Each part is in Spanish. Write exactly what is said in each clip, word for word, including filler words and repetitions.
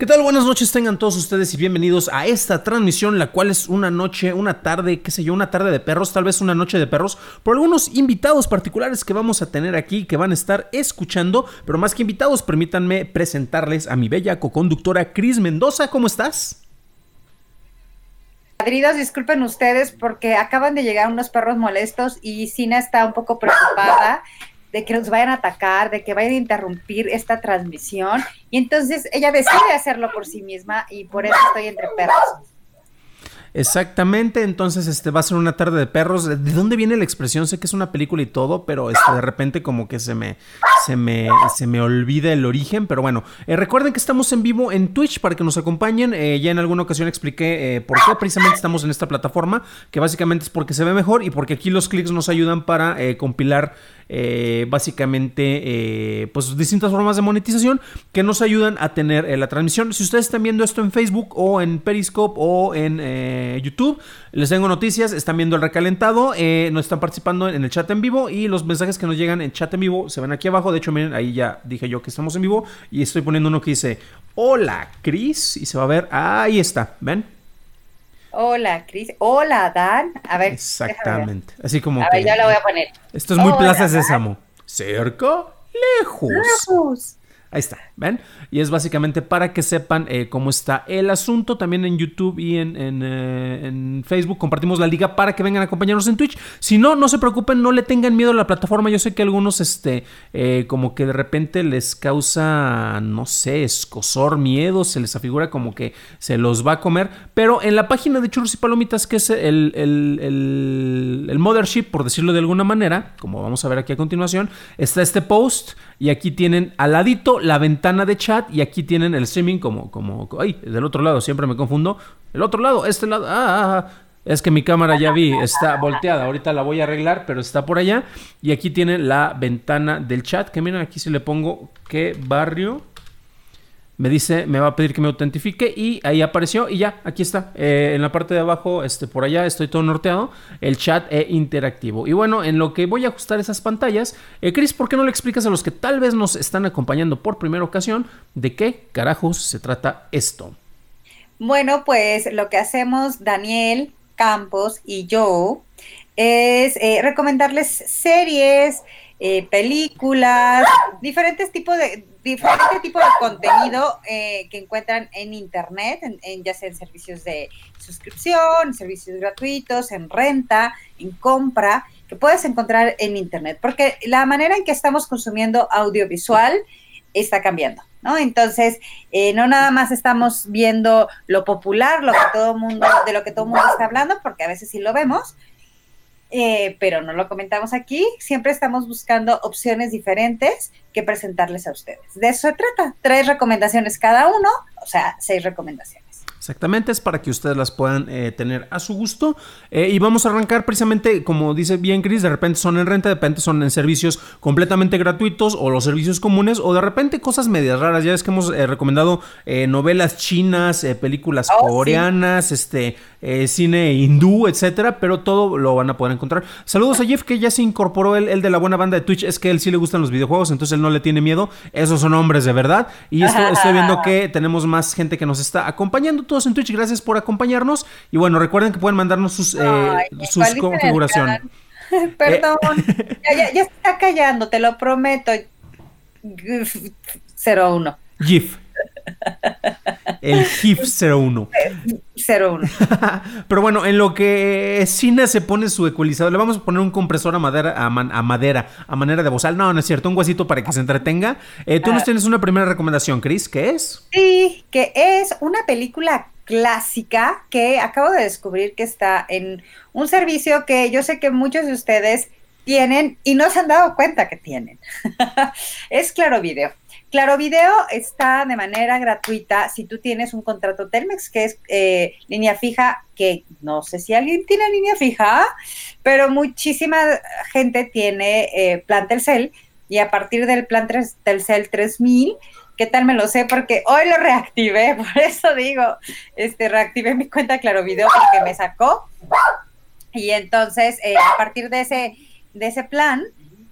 ¿Qué tal? Buenas noches tengan todos ustedes y bienvenidos a esta transmisión, la cual es una noche, una tarde, qué sé yo, una tarde de perros, tal vez una noche de perros, por algunos invitados particulares que vamos a tener aquí, que van a estar escuchando, pero más que invitados, permítanme presentarles a mi bella coconductora Cris Mendoza. ¿Cómo estás? Padridos, disculpen ustedes porque acaban de llegar unos perros molestos y Sina está un poco preocupada de que nos vayan a atacar, de que vayan a interrumpir esta transmisión, y entonces ella decide hacerlo por sí misma y por eso estoy entre perros. Exactamente, entonces este va a ser una tarde de perros. ¿De dónde viene la expresión? Sé que es una película y todo, pero este, de repente como que se me, se me, se me olvida el origen, pero bueno, eh, recuerden que estamos en vivo en Twitch para que nos acompañen. Eh, ya en alguna ocasión expliqué eh, por qué precisamente estamos en esta plataforma, que básicamente es porque se ve mejor y porque aquí los clics nos ayudan para eh, compilar Eh, básicamente eh, pues distintas formas de monetización que nos ayudan a tener eh, la transmisión. Si ustedes están viendo esto en Facebook o en Periscope o en eh, YouTube, les tengo noticias. Están viendo el recalentado, eh, nos están participando en el chat en vivo y los mensajes que nos llegan en chat en vivo se ven aquí abajo. De hecho, miren, ahí ya dije yo que estamos en vivo y estoy poniendo uno que dice hola Cris y se va a ver, ahí está, ¿ven? Hola, Cris. Hola, Dan. A ver. Exactamente. Así como a que. ver, yo la voy a poner. Esto es muy Hola, Plaza Sésamo. Cerca, lejos. Lejos. Ahí está, ¿ven? Y es básicamente para que sepan eh, cómo está el asunto. También en YouTube y en, en, eh, en Facebook compartimos la liga para que vengan a acompañarnos en Twitch. Si no, no se preocupen, no le tengan miedo a la plataforma. Yo sé que a algunos este, eh, como que de repente les causa, no sé, escozor, miedo, se les afigura como que se los va a comer. Pero en la página de Churros y Palomitas, que es el, el, el, el mothership, por decirlo de alguna manera, como vamos a ver aquí a continuación, está este post y aquí tienen al ladito la ventana de chat y aquí tienen el streaming como, como, ay, del otro lado, siempre me confundo, el otro lado, este lado, ah, ah, es que mi cámara ya vi, está volteada, ahorita la voy a arreglar, pero está por allá, y aquí tienen la ventana del chat, que miren, aquí si le pongo qué barrio, me dice, me va a pedir que me autentifique y ahí apareció y ya, aquí está, eh, en la parte de abajo, este, por allá estoy todo norteado, el chat e interactivo. Y bueno, en lo que voy a ajustar esas pantallas, eh, Cris, ¿por qué no le explicas a los que tal vez nos están acompañando por primera ocasión de qué carajos se trata esto? Bueno, pues lo que hacemos Daniel Campos y yo es eh, recomendarles series, eh, películas, diferentes tipos de diferente tipo de contenido eh, que encuentran en internet, en, en, ya sea en servicios de suscripción, en servicios gratuitos, en renta, en compra, que puedes encontrar en internet, porque la manera en que estamos consumiendo audiovisual está cambiando, ¿no? Entonces, eh, no nada más estamos viendo lo popular, lo que todo mundo, de lo que todo el mundo está hablando, porque a veces sí lo vemos, Eh, pero no lo comentamos aquí. Siempre estamos buscando opciones diferentes que presentarles a ustedes. De eso se trata. Tres recomendaciones cada uno, o sea, seis recomendaciones. Exactamente, es para que ustedes las puedan eh, tener a su gusto. Eh, y vamos a arrancar precisamente, como dice bien Cris, de repente son en renta, de repente son en servicios completamente gratuitos o los servicios comunes, o de repente cosas medias raras. Ya es que hemos eh, recomendado eh, novelas chinas, eh, películas oh, coreanas, sí. este, eh, cine hindú, etcétera, pero todo lo van a poder encontrar. Saludos a Jeff, que ya se incorporó el, el de la buena banda de Twitch. Es que a él sí le gustan los videojuegos, entonces él no le tiene miedo. Esos son hombres de verdad. Y esto, estoy viendo que tenemos más gente que nos está acompañando. Todos en Twitch, gracias por acompañarnos. Y bueno, recuerden que pueden mandarnos sus, eh, Ay, sus configuraciones. Perdón, eh, ya, ya, ya está callando, te lo prometo. cero uno. GIF. El GIF cero uno. cero uno. Pero bueno, en lo que Sina se pone su ecualizador, le vamos a poner un compresor a madera, a, man, a madera, a manera de bozal. No, no es cierto, un huesito para que se entretenga. Eh, Tú ah. nos tienes una primera recomendación, Cris, ¿qué es? Sí, que es una película clásica que acabo de descubrir que está en un servicio que yo sé que muchos de ustedes tienen y no se han dado cuenta que tienen. Es Claro Video. Claro Video está de manera gratuita si tú tienes un contrato Telmex, que es eh, línea fija, que no sé si alguien tiene línea fija, pero muchísima gente tiene eh, plan Telcel, y a partir del plan Telcel tres mil, ¿qué tal me lo sé? Porque hoy lo reactivé, por eso digo, este, reactivé mi cuenta Claro Video porque me sacó, y entonces eh, a partir de ese, de ese plan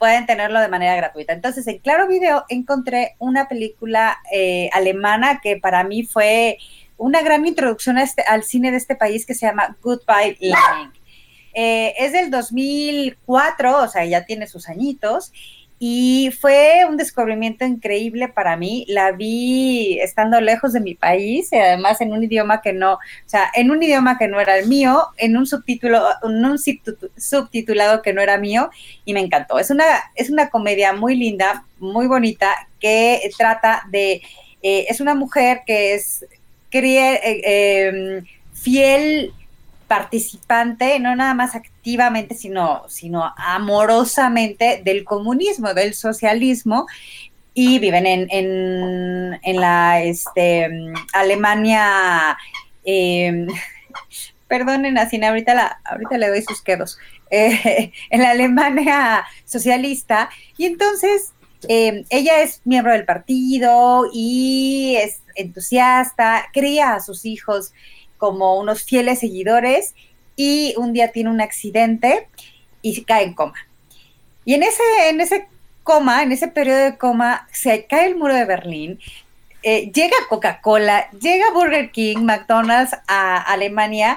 pueden tenerlo de manera gratuita. Entonces, en Claro Video encontré una película eh, alemana que para mí fue una gran introducción a este, al cine de este país, que se llama Goodbye Lenin. Eh, es del dos mil cuatro, o sea, ya tiene sus añitos, y fue un descubrimiento increíble para mí. La vi estando lejos de mi país, y además en un idioma que no, o sea, en un idioma que no era el mío, en un subtítulo, en un subtitulado que no era mío, y me encantó. Es una, es una comedia muy linda, muy bonita, que trata de, eh, es una mujer que es crie, eh, eh, fiel participante, no nada más activamente, sino, sino amorosamente del comunismo, del socialismo, y viven en, en, en la este, Alemania, eh, perdonen, así, ahorita, la, ahorita le doy sus quedos, eh, en la Alemania socialista, y entonces eh, ella es miembro del partido y es entusiasta, cría a sus hijos como unos fieles seguidores, y un día tiene un accidente y cae en coma. Y en ese, en ese coma, en ese periodo de coma, se cae el muro de Berlín, eh, llega Coca-Cola, llega Burger King, McDonald's a Alemania,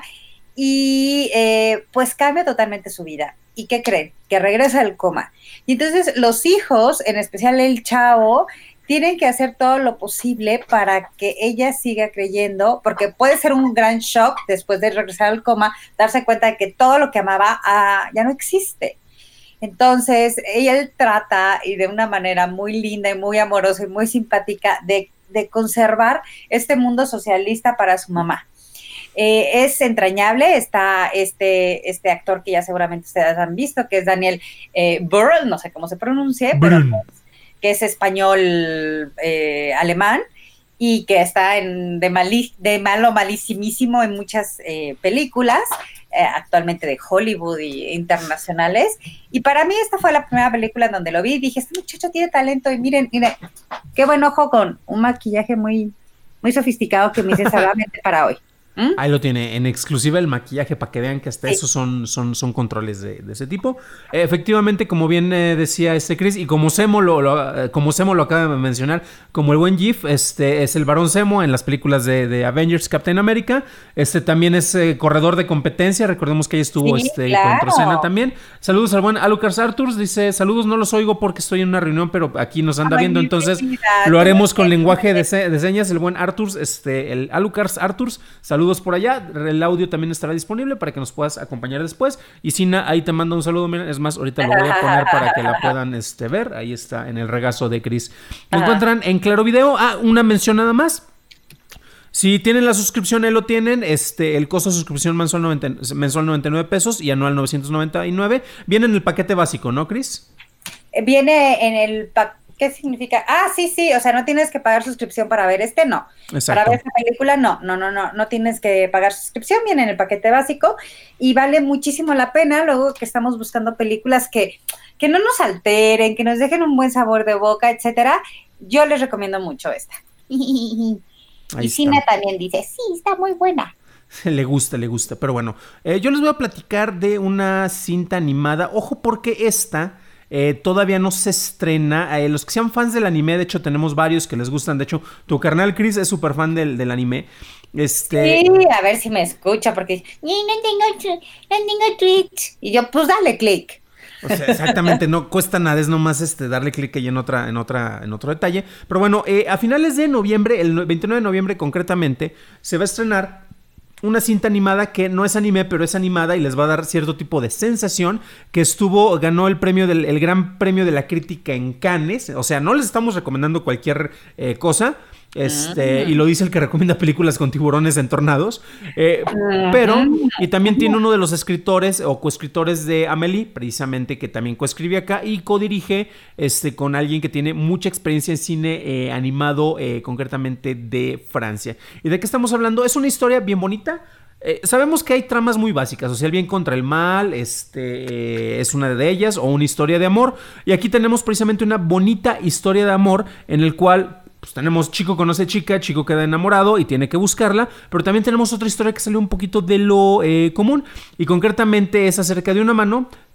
y eh, pues cambia totalmente su vida. ¿Y qué creen? Que regresa del coma. Y entonces los hijos, en especial el chavo, tienen que hacer todo lo posible para que ella siga creyendo, porque puede ser un gran shock después de regresar al coma, darse cuenta de que todo lo que amaba ah, ya no existe. Entonces, ella él trata, y de una manera muy linda y muy amorosa y muy simpática, de, de conservar este mundo socialista para su mamá. Eh, es entrañable. Está este, este actor que ya seguramente ustedes han visto, que es Daniel eh, Brühl, no sé cómo se pronuncie, pero que es español eh, alemán, y que está en, de, mali, de malo malísimísimo en muchas eh, películas, eh, actualmente de Hollywood y internacionales. Y para mí esta fue la primera película en donde lo vi y dije, este muchacho tiene talento, y miren, miren, qué buen ojo, con un maquillaje muy, muy sofisticado que me hice solamente para hoy. ¿Mm? Ahí lo tiene, en exclusiva el maquillaje, para que vean que hasta Sí. esos son, son, son controles de, de ese tipo. Eh, efectivamente, como bien eh, decía este Chris, y como Zemo lo, lo, eh, como Zemo lo acaba de mencionar, como el buen Gif, este es el varón Zemo en las películas de, de Avengers, Captain America. Este también es eh, corredor de competencia, recordemos que ahí estuvo Sí, este claro. contra Cena también. Saludos al buen Alucard Arthurs, dice, saludos, no los oigo porque estoy en una reunión, pero aquí nos anda Ay, viendo, mi entonces vida, lo haremos tú con eres lenguaje de, una- se- de señas, el buen Arthurs, este, el Alucard Arthurs, saludos por allá. El audio también estará disponible para que nos puedas acompañar después. Y Sina, ahí te mando un saludo. Mira, es más, ahorita lo voy a poner para que la puedan este, ver. Ahí está, en el regazo de Chris. Lo encuentran en Claro Video. Ah, una mención nada más. Si tienen la suscripción, ahí lo tienen. Este, el costo de suscripción mensual, noventa, mensual noventa y nueve pesos y anual novecientos noventa y nueve. Viene en el paquete básico, ¿no, Chris? Viene en el paquete. ¿Qué significa? Ah, sí, sí, o sea, no tienes que pagar suscripción para ver este, no. Exacto. Para ver esta película, no, no, no, no, no tienes que pagar suscripción, viene en el paquete básico y vale muchísimo la pena luego que estamos buscando películas que, que no nos alteren, que nos dejen un buen sabor de boca, etcétera. Yo les recomiendo mucho esta. Ahí Y está. Sina también dice, sí, está muy buena. Le gusta, le gusta. Pero bueno, eh, yo les voy a platicar de una cinta animada. Ojo, porque esta eh, todavía no se estrena. Eh, los que sean fans del anime, de hecho, tenemos varios que les gustan. De hecho, tu carnal Chris es súper fan del, del anime. Este. Sí, a ver si me escucha, porque "Ni, no tengo, tr- no tengo Twitch". Y yo, pues dale click. O sea, exactamente, no cuesta nada, es nomás este, darle clic ahí en otra, en otra, en otro detalle. Pero bueno, eh, a finales de noviembre, el veintinueve de noviembre concretamente, se va a estrenar una cinta animada que no es anime, pero es animada y les va a dar cierto tipo de sensación, que estuvo, ganó el premio del, el gran premio de la crítica en Cannes. O sea, no les estamos recomendando cualquier eh, cosa. Este, uh-huh. Y lo dice el que recomienda películas con tiburones en tornados. Eh, uh-huh. Pero, y también tiene uno de los escritores o coescritores de Amélie, precisamente, que también coescribe acá y codirige este, con alguien que tiene mucha experiencia en cine eh, animado, eh, concretamente de Francia. ¿Y de qué estamos hablando? Es una historia bien bonita. Eh, sabemos que hay tramas muy básicas, o sea, el bien contra el mal, este eh, es una de ellas, o una historia de amor. Y aquí tenemos precisamente una bonita historia de amor en el cual pues tenemos chico conoce chica, chico queda enamorado y tiene que buscarla, pero también tenemos otra historia que sale un poquito de lo eh, común, y concretamente es acerca de una mano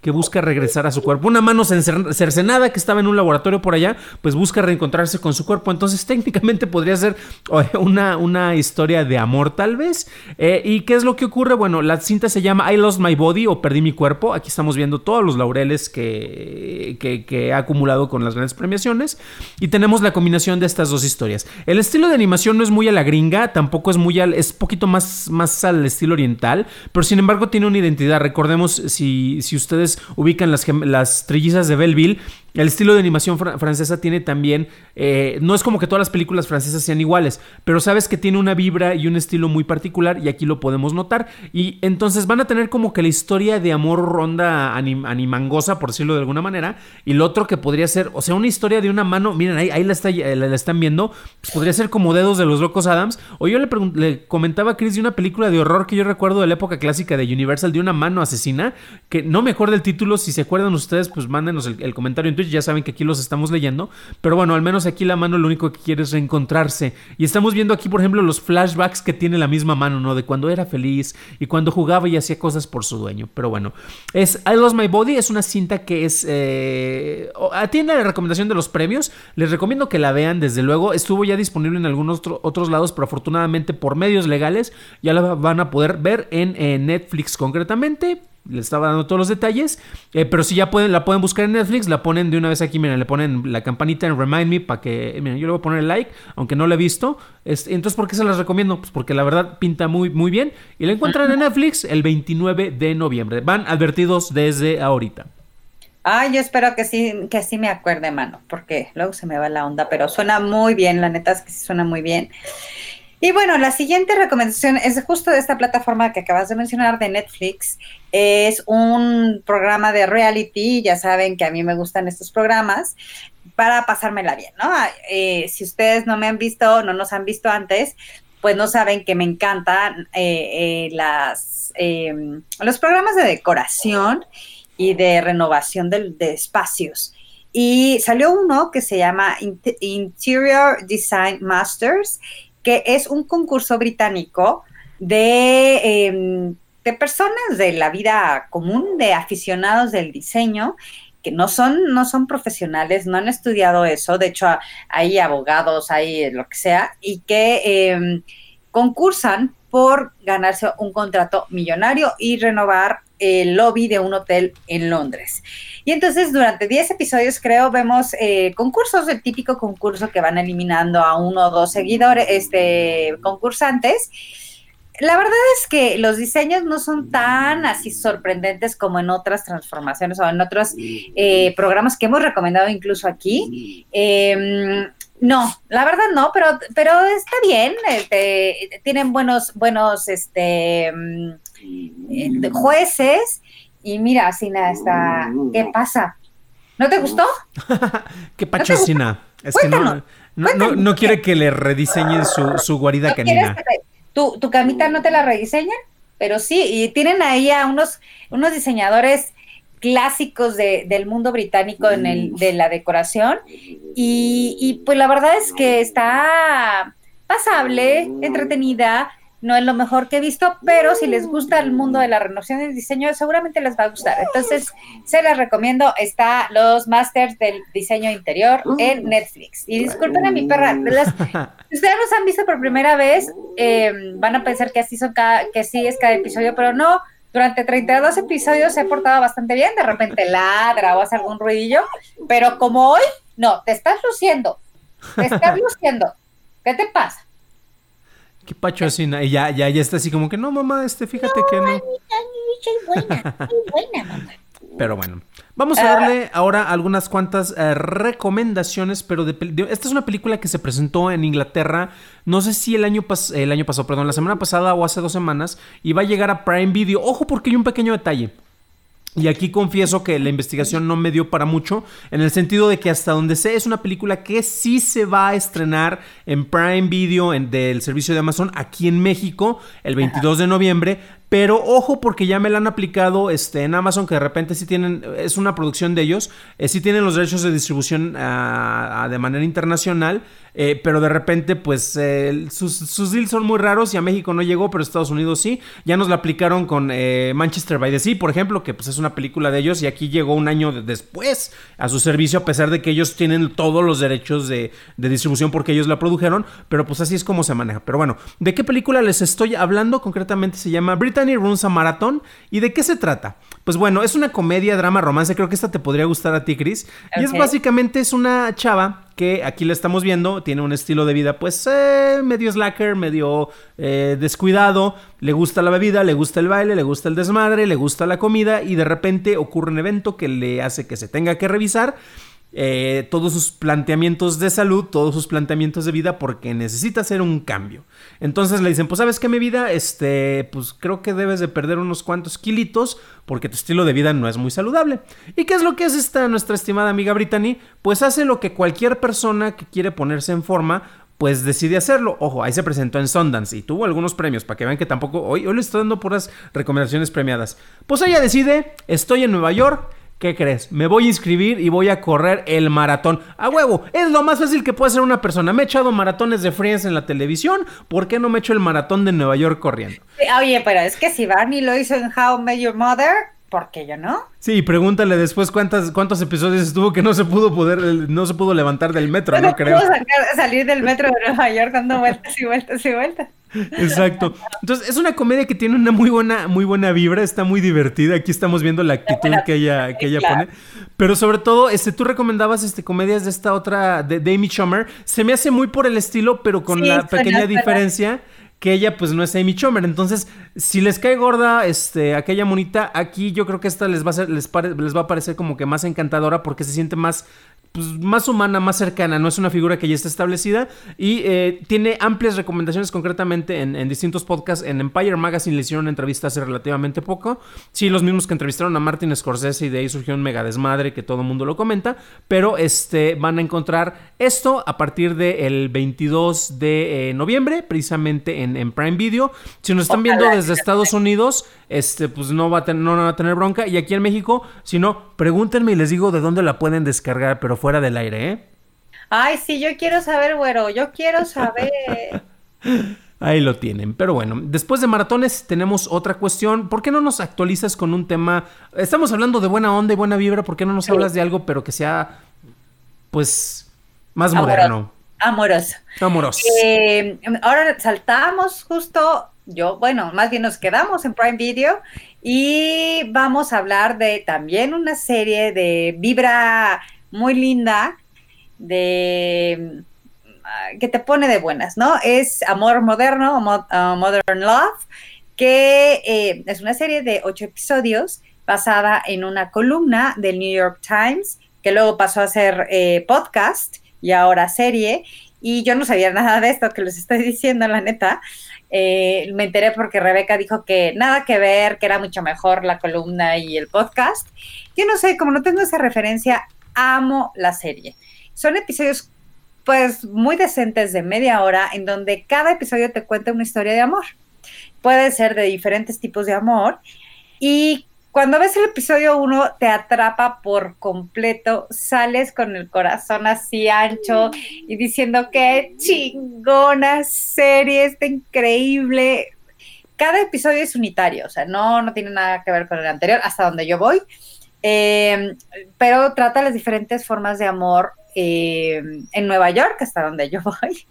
que busca regresar a su cuerpo. Una mano cercenada que estaba en un laboratorio por allá, pues busca reencontrarse con su cuerpo. Entonces técnicamente podría ser una, una historia de amor tal vez. Eh, ¿Y qué es lo que ocurre? Bueno, la cinta se llama I Lost My Body o Perdí mi cuerpo. Aquí estamos viendo todos los laureles que, que, que ha acumulado con las grandes premiaciones. Y tenemos la combinación de estas dos historias. El estilo de animación no es muy a la gringa, tampoco es muy al, es poquito más, más al estilo oriental, pero sin embargo tiene una identidad. Recordemos, si, si ustedes ubican las, las trillizas de Belleville, el estilo de animación fr- francesa tiene también, eh, no es como que todas las películas francesas sean iguales, pero sabes que tiene una vibra y un estilo muy particular y aquí lo podemos notar. Y entonces van a tener como que la historia de amor ronda anim- animangosa, por decirlo de alguna manera, y lo otro que podría ser, o sea, una historia de una mano, miren, ahí, ahí la, está, la, la están viendo, pues podría ser como Dedos de los Locos Adams. O yo le, pregun- le comentaba a Chris de una película de horror que yo recuerdo de la época clásica de Universal, de una mano asesina, que no me acuerdo el título. Si se acuerdan ustedes, pues mándenos el, el comentario en Twitch. Ya saben que aquí los estamos leyendo, pero bueno, al menos aquí la mano lo único que quiere es reencontrarse, y estamos viendo aquí, por ejemplo, los flashbacks que tiene la misma mano, ¿no? De cuando era feliz y cuando jugaba y hacía cosas por su dueño. Pero bueno, es I Lost My Body, es una cinta que es eh, tiene la recomendación de los premios. Les recomiendo que la vean, desde luego. Estuvo ya disponible en algunos otro, otros lados, pero afortunadamente por medios legales ya la van a poder ver en, en Netflix concretamente. Les estaba dando todos los detalles, eh, pero si ya pueden, la pueden buscar en Netflix, la ponen de una vez aquí, miren, le ponen la campanita en Remind Me para que, miren, yo le voy a poner el like, aunque no la he visto. Este, entonces, ¿por qué se las recomiendo? Pues porque la verdad pinta muy, muy bien, y la encuentran en Netflix el veintinueve de noviembre. Van advertidos desde ahorita. Ay, yo espero que sí, que sí me acuerde, mano, porque luego se me va la onda, pero suena muy bien, la neta es que sí suena muy bien. Y bueno, la siguiente recomendación es justo de esta plataforma que acabas de mencionar, de Netflix. Es un programa de reality, ya saben que a mí me gustan estos programas, para pasármela bien, ¿no? Eh, si ustedes no me han visto, no nos han visto antes, pues no saben que me encantan eh, eh, las, eh, los programas de decoración y de renovación de, de espacios. Y salió uno que se llama Interior Design Masters, que es un concurso británico de, eh, de personas de la vida común, de aficionados del diseño, que no son, no son profesionales, no han estudiado eso. De hecho, hay abogados, hay lo que sea, y que eh, concursan por ganarse un contrato millonario y renovar el lobby de un hotel en Londres. Y entonces durante diez episodios, creo, vemos eh, concursos, el típico concurso que van eliminando a uno o dos seguidores, este, concursantes. La verdad es que los diseños no son tan así sorprendentes como en otras transformaciones o en otros eh, programas que hemos recomendado incluso aquí. Eh, no, la verdad no, pero, pero está bien. Este, tienen buenos, buenos este, eh, jueces. Y mira, Sina, está... ¿Qué pasa? ¿No te gustó? ¿Qué pacho, ¿No Sina? Es Cuéntanos, que no, no, no, no quiere que le rediseñen su, su guarida ¿No canina. ¿Tu, tu camita no te la rediseñan? Pero sí, y tienen ahí a unos, unos diseñadores clásicos de, del mundo británico en el, de la decoración. Y, y pues la verdad es que está pasable, entretenida. No es lo mejor que he visto, pero si les gusta el mundo de la renovación y el diseño, seguramente les va a gustar. Entonces, se las recomiendo. Está los Masters del Diseño Interior en Netflix. Y disculpen a mi perra. Las, si ustedes los han visto por primera vez, eh, van a pensar que así son cada, que sí es cada episodio, pero no. Durante treinta y dos episodios se ha portado bastante bien. De repente ladra o hace algún ruidillo. Pero como hoy, no, te estás luciendo. Te estás luciendo. ¿Qué te pasa? Qué pacho así, y ya, ya, ya está así como que no, mamá, este, fíjate no, que no. Mamita, soy buena, soy buena, mamá. Pero bueno, vamos a darle ahora algunas cuantas uh, recomendaciones, pero de, de, esta es una película que se presentó en Inglaterra, no sé si el año, pas, el año pasado, perdón, la semana pasada o hace dos semanas, y va a llegar a Prime Video. Ojo, porque hay un pequeño detalle. Y aquí confieso que la investigación no me dio para mucho, en el sentido de que hasta donde sé es una película que sí se va a estrenar en Prime Video en, del servicio de Amazon aquí en México el veintidós de noviembre. Pero ojo, porque ya me la han aplicado este, en Amazon, que de repente sí tienen, es una producción de ellos, eh, sí tienen los derechos de distribución uh, uh, de manera internacional. eh, pero de repente pues eh, sus, sus deals son muy raros y a México no llegó, pero Estados Unidos sí. Ya nos la aplicaron con eh, Manchester by the Sea, por ejemplo, que pues es una película de ellos y aquí llegó un año de, después a su servicio, a pesar de que ellos tienen todos los derechos de, de distribución porque ellos la produjeron, pero pues así es como se maneja. Pero bueno, ¿de qué película les estoy hablando? Concretamente se llama Brittany Runs a Marathon. ¿Y de qué se trata? Pues bueno, es una comedia, drama, romance. Creo que esta te podría gustar a ti, Cris. Okay. Y es básicamente es una chava que aquí la estamos viendo, tiene un estilo de vida pues eh, medio slacker, medio eh, descuidado, le gusta la bebida, le gusta el baile, le gusta el desmadre, le gusta la comida y de repente ocurre un evento que le hace que se tenga que revisar Eh, todos sus planteamientos de salud, todos sus planteamientos de vida porque necesita hacer un cambio. Entonces le dicen, pues ¿sabes qué, mi vida? Este, pues creo que debes de perder unos cuantos kilitos porque tu estilo de vida no es muy saludable. ¿Y qué es lo que hace esta nuestra estimada amiga Brittany? Pues hace lo que cualquier persona que quiere ponerse en forma pues decide hacerlo. Ojo, ahí se presentó en Sundance y tuvo algunos premios para que vean que tampoco, hoy, hoy le estoy dando puras recomendaciones premiadas. Pues ella decide, estoy en Nueva York. ¿Qué crees? Me voy a inscribir y voy a correr el maratón. ¡A huevo! Es lo más fácil que puede hacer una persona. Me he echado maratones de Friends en la televisión. ¿Por qué no me echo el maratón de Nueva York corriendo? Oye, pero es que si Barney lo hizo en How I Met Your Mother, ¿por qué yo no? Sí, pregúntale después cuántas, cuántos episodios estuvo que no se pudo poder, no se pudo levantar del metro, no, no creo. Pudo sacar, salir del metro de Nueva York dando vueltas y vueltas y vueltas. Exacto. Entonces es una comedia que tiene una muy buena, muy buena vibra, está muy divertida. Aquí estamos viendo la actitud que ella, que ella claro. pone. Pero sobre todo, este, tú recomendabas este comedias de esta otra, de, de Amy Schumer. Se me hace muy por el estilo, pero con sí, la pequeña suena, diferencia suena. Que ella pues no es Amy Schumer. Entonces, si les cae gorda este, aquella monita, aquí yo creo que esta les va a ser, les, pare, les va a parecer como que más encantadora porque se siente más pues, más humana, más cercana, no es una figura que ya está establecida y eh, tiene amplias recomendaciones concretamente en, en distintos podcasts. En Empire Magazine le hicieron una entrevista hace relativamente poco, sí, los mismos que entrevistaron a Martin Scorsese y de ahí surgió un mega desmadre que todo el mundo lo comenta, pero este, van a encontrar esto a partir del veintidós de eh, noviembre, precisamente en, en Prime Video. Si nos están Ojalá viendo desde Estados Unidos, este, pues no va, a ten, no va a tener bronca, y aquí en México, si no, pregúntenme y les digo de dónde la pueden descargar, pero fuera del aire, ¿eh? Ay, sí, yo quiero saber, güero, yo quiero saber. Ahí lo tienen, pero bueno, después de maratones tenemos otra cuestión. ¿Por qué no nos actualizas con un tema? Estamos hablando de buena onda y buena vibra, ¿por qué no nos sí. hablas de algo pero que sea, pues, más Amoroso. moderno? Amoroso. Amoroso. Eh, ahora saltamos justo, yo, bueno, más bien nos quedamos en Prime Video y vamos a hablar de también una serie de vibra muy linda, de que te pone de buenas, ¿no? Es Amor Moderno, uh, Modern Love, que eh, es una serie de ocho episodios basada en una columna del New York Times, que luego pasó a ser eh, podcast y ahora serie, y yo no sabía nada de esto que les estoy diciendo, la neta. Eh, me enteré porque Rebeca dijo que nada que ver, que era mucho mejor la columna y el podcast. Yo no sé, como no tengo esa referencia, amo la serie. Son episodios pues muy decentes de media hora en donde cada episodio te cuenta una historia de amor. Puede ser de diferentes tipos de amor y cuando ves el episodio uno te atrapa por completo, sales con el corazón así ancho y diciendo qué chingona serie, está increíble. Cada episodio es unitario, o sea, no, no tiene nada que ver con el anterior, hasta donde yo voy. Eh, pero trata las diferentes formas de amor eh, en Nueva York, hasta donde yo voy,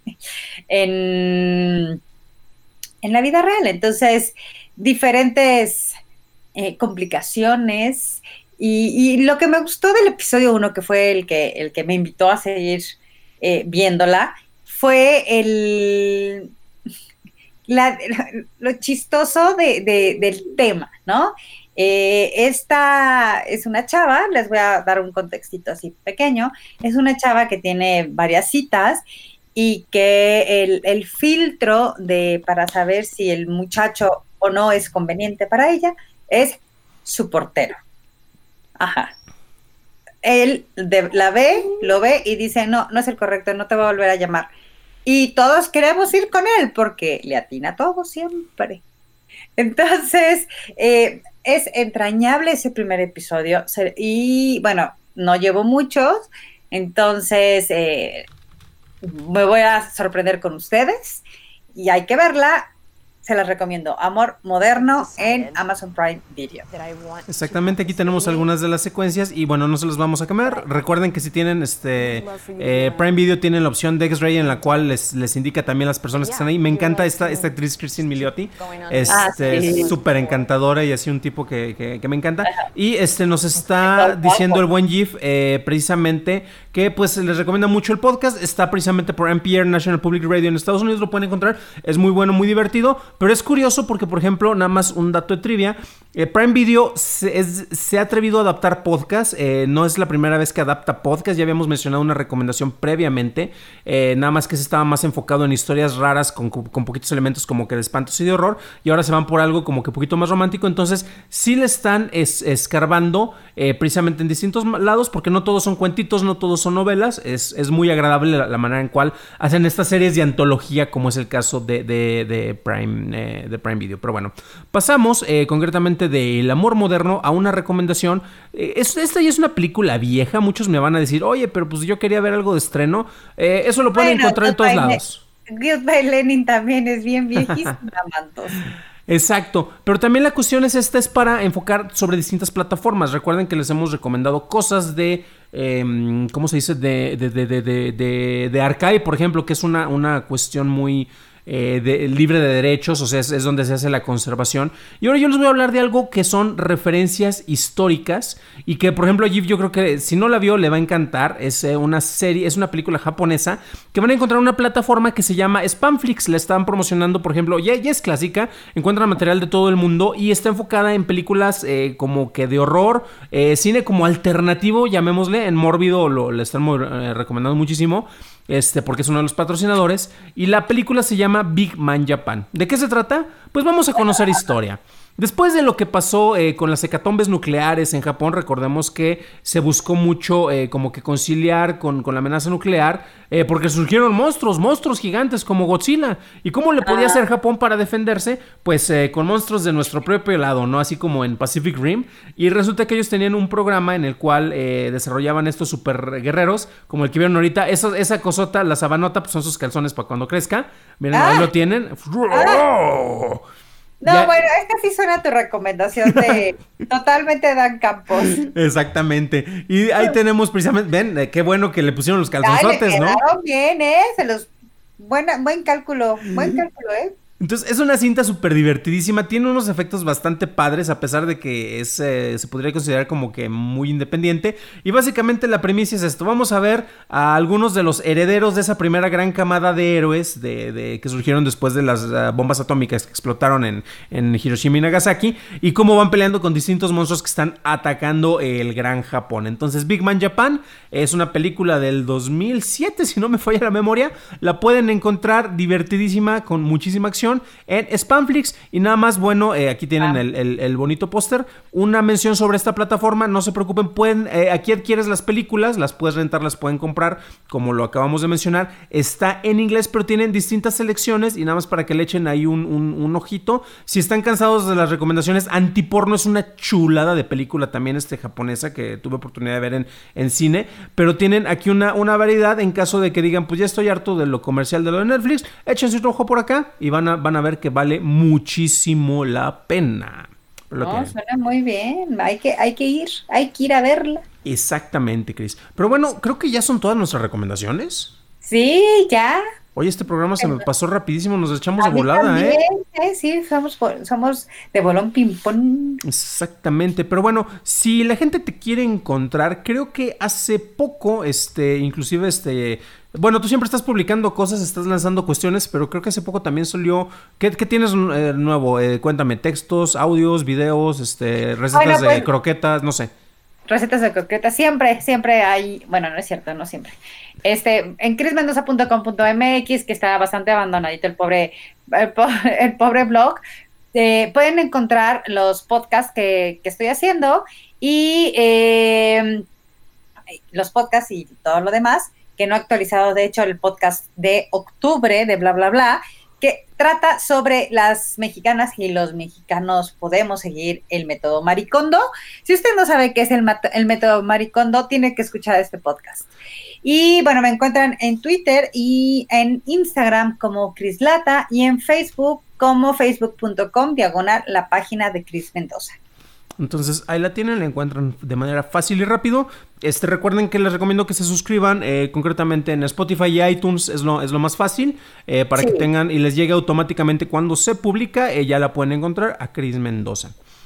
en, en la vida real. Entonces, diferentes eh, complicaciones. Y, y lo que me gustó del episodio uno, que fue el que, el que me invitó a seguir eh, viéndola, fue el... La, lo chistoso de, de, del tema, ¿no? Eh, esta es una chava, les voy a dar un contextito así pequeño, es una chava que tiene varias citas y que el, el filtro de para saber si el muchacho o no es conveniente para ella es su portero. Ajá. Él de, la ve, lo ve y dice, no, no es el correcto, no te va a volver a llamar. Y todos queremos ir con él porque le atina todo siempre. Entonces, eh, es entrañable ese primer episodio. Y bueno, no llevo muchos, entonces eh, me voy a sorprender con ustedes y hay que verla. Se las recomiendo. Amor Moderno en Amazon Prime Video. Exactamente, aquí tenemos algunas de las secuencias y bueno, no se las vamos a cambiar. Recuerden que si tienen este eh, Prime Video, tienen la opción de X-Ray en la cual les, les indica también las personas que están ahí. Me encanta esta, esta actriz Kristen Milioti. Este, es súper encantadora y así un tipo que, que, que me encanta. Y este nos está diciendo el buen Gif eh, precisamente que pues les recomienda mucho el podcast. Está precisamente por N P R, National Public Radio en Estados Unidos, lo pueden encontrar. Es muy bueno, muy divertido. Pero es curioso porque, por ejemplo, nada más un dato de trivia, eh, Prime Video se, es, se ha atrevido a adaptar podcast, eh, no es la primera vez que adapta podcast, ya habíamos mencionado una recomendación previamente, eh, nada más que se estaba más enfocado en historias raras con, con poquitos elementos como que de espantos y de horror, y ahora se van por algo como que un poquito más romántico, entonces sí le están es, escarbando eh, precisamente en distintos lados, porque no todos son cuentitos, no todos son novelas, es, es muy agradable la, la manera en cual hacen estas series de antología, como es el caso de, de, de Prime Eh, de Prime Video. Pero bueno, pasamos eh, concretamente de El Amor Moderno a una recomendación. Eh, es, esta ya es una película vieja. Muchos me van a decir, oye, pero pues yo quería ver algo de estreno. Eh, eso lo pueden bueno, encontrar en todos lados. Goodbye Lenin también es bien viejísima, mantos. Exacto, pero también la cuestión es esta, es para enfocar sobre distintas plataformas. Recuerden que les hemos recomendado cosas de, eh, ¿cómo se dice? De, de, de, de, de, de, de Archive, por ejemplo, que es una, una cuestión muy... Eh, de, libre de derechos, o sea, es, es donde se hace la conservación. Y ahora yo les voy a hablar de algo que son referencias históricas y que, por ejemplo, Jeff, yo creo que si no la vio le va a encantar. Es eh, una serie, es una película japonesa que van a encontrar en una plataforma que se llama Spamflix. La están promocionando, por ejemplo, ya, ya es clásica, encuentran material de todo el mundo y está enfocada en películas eh, como que de horror, eh, cine como alternativo, llamémosle. En Mórbido lo, le están eh, recomendando muchísimo. Este, porque es uno de los patrocinadores. Y la película se llama Big Man Japan. ¿De qué se trata? Pues vamos a conocer historia. Después de lo que pasó eh, con las hecatombes nucleares en Japón, recordemos que se buscó mucho eh, como que conciliar con, con la amenaza nuclear, eh, porque surgieron monstruos, monstruos gigantes como Godzilla. ¿Y cómo le podía hacer Japón para defenderse? Pues eh, con monstruos de nuestro propio lado, ¿no? Así como en Pacific Rim. Y resulta que ellos tenían un programa en el cual eh, desarrollaban estos super guerreros, como el que vieron ahorita. Esa, esa cosota, la sabanota, pues son sus calzones para cuando crezca. Miren, ah. ahí lo tienen. ¡Ah! No, ya. Bueno, esta sí suena tu recomendación de totalmente Dan Campos. Exactamente. Y ahí tenemos precisamente, ven, qué bueno que le pusieron los calzonzotes, Ay, le quedaron ¿no? bien, ¿eh? Se los... Buena, buen cálculo, buen cálculo, ¿eh? Entonces es una cinta súper divertidísima, tiene unos efectos bastante padres a pesar de que es, eh, se podría considerar como que muy independiente. Y básicamente la premisa es esto, vamos a ver a algunos de los herederos de esa primera gran camada de héroes de, de, que surgieron después de las uh, bombas atómicas que explotaron en, en Hiroshima y Nagasaki y cómo van peleando con distintos monstruos que están atacando el gran Japón. Entonces Big Man Japan es una película del dos mil siete, si no me falla la memoria, la pueden encontrar divertidísima con muchísima acción en Spamflix. Y nada más, bueno, eh, aquí tienen ah. el, el, el bonito póster. Una mención sobre esta plataforma, no se preocupen, pueden, eh, aquí adquieres las películas, las puedes rentar, las pueden comprar, como lo acabamos de mencionar. Está en inglés, pero tienen distintas selecciones y nada más para que le echen ahí un, un, un ojito. Si están cansados de las recomendaciones, Antiporno es una chulada de película también este japonesa que tuve oportunidad de ver en, en cine, pero tienen aquí una, una variedad en caso de que digan, pues ya estoy harto de lo comercial de lo de Netflix, échense un ojo por acá y van a van a ver que vale muchísimo la pena. Lo no, que... suena muy bien. Hay que, hay que ir, hay que ir a verla. Exactamente, Cris. Pero bueno, creo que ya son todas nuestras recomendaciones. Sí, ya. Oye, este programa se me pasó rapidísimo, nos echamos a de volada, también, ¿eh? ¿eh? Sí, somos, somos de bolón ping-pong. Exactamente, pero bueno, si la gente te quiere encontrar, creo que hace poco, este, inclusive, este... Bueno, tú siempre estás publicando cosas, estás lanzando cuestiones, pero creo que hace poco también salió... ¿Qué, qué tienes eh, nuevo? Eh, cuéntame, textos, audios, videos, este, recetas bueno, pues, de croquetas, no sé. Recetas de croquetas, siempre, siempre hay... Bueno, no es cierto, no siempre. Este, en cris mendoza punto com punto m x, que está bastante abandonadito el pobre, el, po el pobre blog, eh, pueden encontrar los podcasts que, que estoy haciendo y eh, los podcasts y todo lo demás, que no he actualizado, de hecho, el podcast de octubre de bla, bla, bla, que trata sobre las mexicanas y los mexicanos podemos seguir el método Maricondo. Si usted no sabe qué es el, el método Maricondo, tiene que escuchar este podcast. Y bueno, me encuentran en Twitter y en Instagram como Cris Lata y en Facebook como facebook punto com diagonal la página de Cris Mendoza. Entonces ahí la tienen, la encuentran de manera fácil y rápido. Este, recuerden que les recomiendo que se suscriban, eh, concretamente en Spotify y iTunes es lo, es lo más fácil, eh, para sí. que tengan y les llegue automáticamente cuando se publica, eh, ya la pueden encontrar a Cris Mendoza.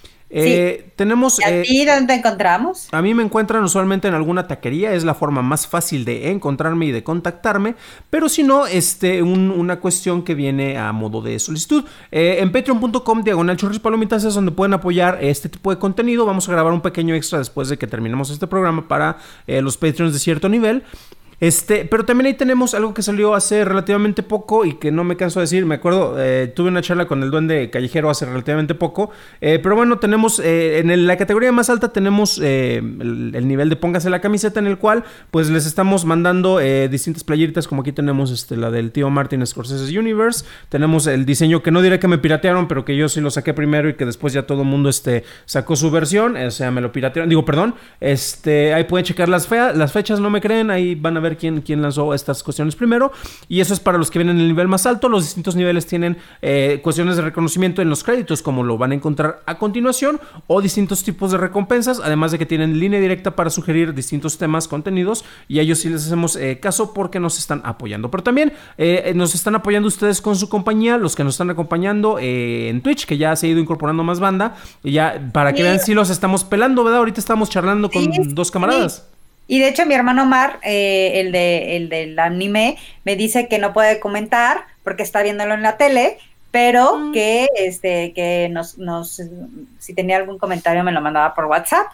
Eh, sí. Tenemos. ¿Y a ti eh, dónde te encontramos? A mí me encuentran usualmente en alguna taquería, es la forma más fácil de encontrarme y de contactarme, pero si no, este, un, una cuestión que viene a modo de solicitud. Eh, en patreon punto com diagonal churros palomitas es donde pueden apoyar este tipo de contenido. Vamos a grabar un pequeño extra después de que terminemos este programa para eh, los Patreons de cierto nivel. Este, pero también ahí tenemos algo que salió hace relativamente poco y que no me canso de decir. Me acuerdo, eh, tuve una charla con el Duende Callejero hace relativamente poco. Eh, pero bueno, tenemos eh, en el, la categoría más alta tenemos eh, el, el nivel de Póngase la Camiseta, en el cual pues les estamos mandando eh, distintas playeritas, como aquí tenemos este, la del tío Martin Scorsese's Universe. Tenemos el diseño que no diré que me piratearon, pero que yo sí lo saqué primero y que después ya todo el mundo este, sacó su versión. O sea, me lo piratearon. Digo, perdón. Este, ahí pueden checar las, fea, las fechas, no me creen. Ahí van a ver Quién, quién lanzó estas cuestiones primero, y eso es para los que vienen en el nivel más alto. Los distintos niveles tienen eh, cuestiones de reconocimiento en los créditos, como lo van a encontrar a continuación, o distintos tipos de recompensas, además de que tienen línea directa para sugerir distintos temas, contenidos, y a ellos sí les hacemos eh, caso porque nos están apoyando. Pero también eh, nos están apoyando ustedes con su compañía, los que nos están acompañando eh, en Twitch, que ya se ha ido incorporando más banda, y ya para que sí. vean si los estamos pelando, ¿verdad? Ahorita estamos charlando con sí, dos camaradas. Sí. Y de hecho mi hermano Omar, eh, el de el del anime, me dice que no puede comentar porque está viéndolo en la tele, pero mm. que este que nos nos si tenía algún comentario me lo mandaba por WhatsApp,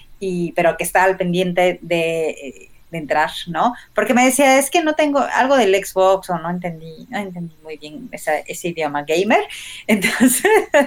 y pero que está al pendiente de, de entrar, ¿no? Porque me decía, es que no tengo algo del Xbox, o no entendí, no entendí muy bien esa, ese idioma gamer. Entonces,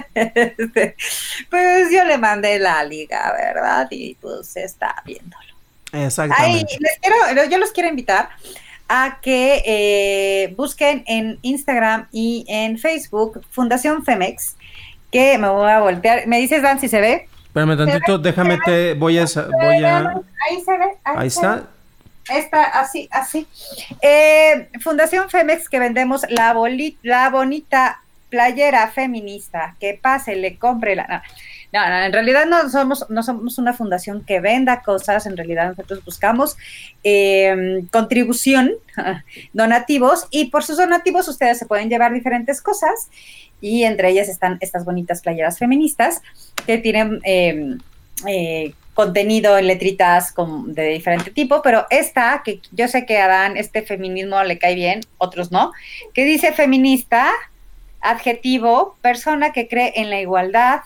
pues yo le mandé la liga, ¿verdad? Y pues está viéndolo. Exactamente. Ay, les quiero, yo los quiero invitar a que eh, busquen en Instagram y en Facebook Fundación Femex, que me voy a voltear. ¿Me dices, Dan, si se ve? Espérame tantito, déjame, te voy a... Voy a... Ahí se ve. Ahí, ahí se está. Ve. Está así, así. Eh, Fundación Femex, que vendemos la, boli, la bonita playera feminista. Que pase, le compre la... No. No, no, en realidad no somos, no somos una fundación que venda cosas. En realidad nosotros buscamos eh, contribución, donativos, y por sus donativos ustedes se pueden llevar diferentes cosas, y entre ellas están estas bonitas playeras feministas que tienen eh, eh, contenido en letritas con, de diferente tipo, pero esta, que yo sé que a Dan este feminismo le cae bien, otros no, que dice feminista, adjetivo, persona que cree en la igualdad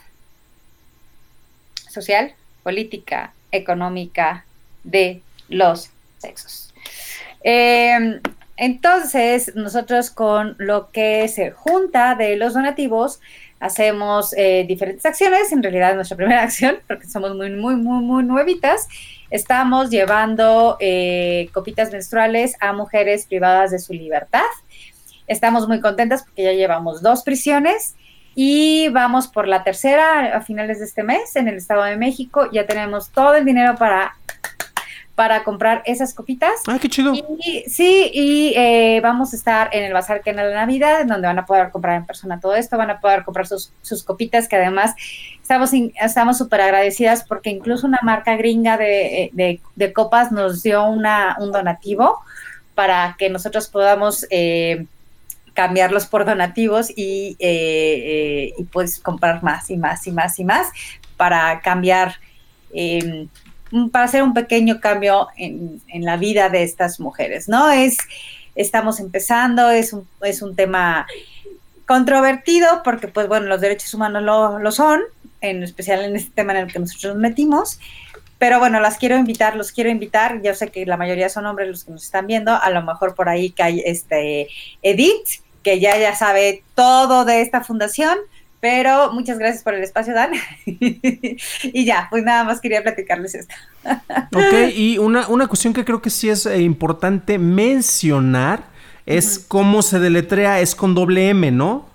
social, política, económica de los sexos. Eh, entonces, nosotros con lo que se junta de los donativos, hacemos eh, diferentes acciones. En realidad, nuestra primera acción, porque somos muy, muy, muy, muy nuevitas, estamos llevando eh, copitas menstruales a mujeres privadas de su libertad. Estamos muy contentas porque ya llevamos dos prisiones, y vamos por la tercera a finales de este mes en el Estado de México. Ya tenemos todo el dinero para, para comprar esas copitas. ¡Ah, qué chido! Y, sí, y eh, vamos a estar en el Bazar Quena de Navidad, en donde van a poder comprar en persona todo esto, van a poder comprar sus, sus copitas, que además estamos estamos súper agradecidas porque incluso una marca gringa de, de, de copas nos dio una, un donativo para que nosotros podamos... Eh, cambiarlos por donativos y, eh, eh, y pues comprar más y más y más y más para cambiar, eh, para hacer un pequeño cambio en, en la vida de estas mujeres, ¿no? Es, estamos empezando, es un, es un tema controvertido porque, pues bueno, los derechos humanos lo, lo son, en especial en este tema en el que nosotros nos metimos. Pero bueno, las quiero invitar, los quiero invitar. Yo sé que la mayoría son hombres los que nos están viendo. A lo mejor por ahí cae este Edith, que ya, ya sabe todo de esta fundación. Pero muchas gracias por el espacio, Dan. Y ya, pues nada más quería platicarles esto. Ok, y una, una cuestión que creo que sí es eh, importante mencionar es uh-huh. cómo se deletrea, es con doble M, ¿no?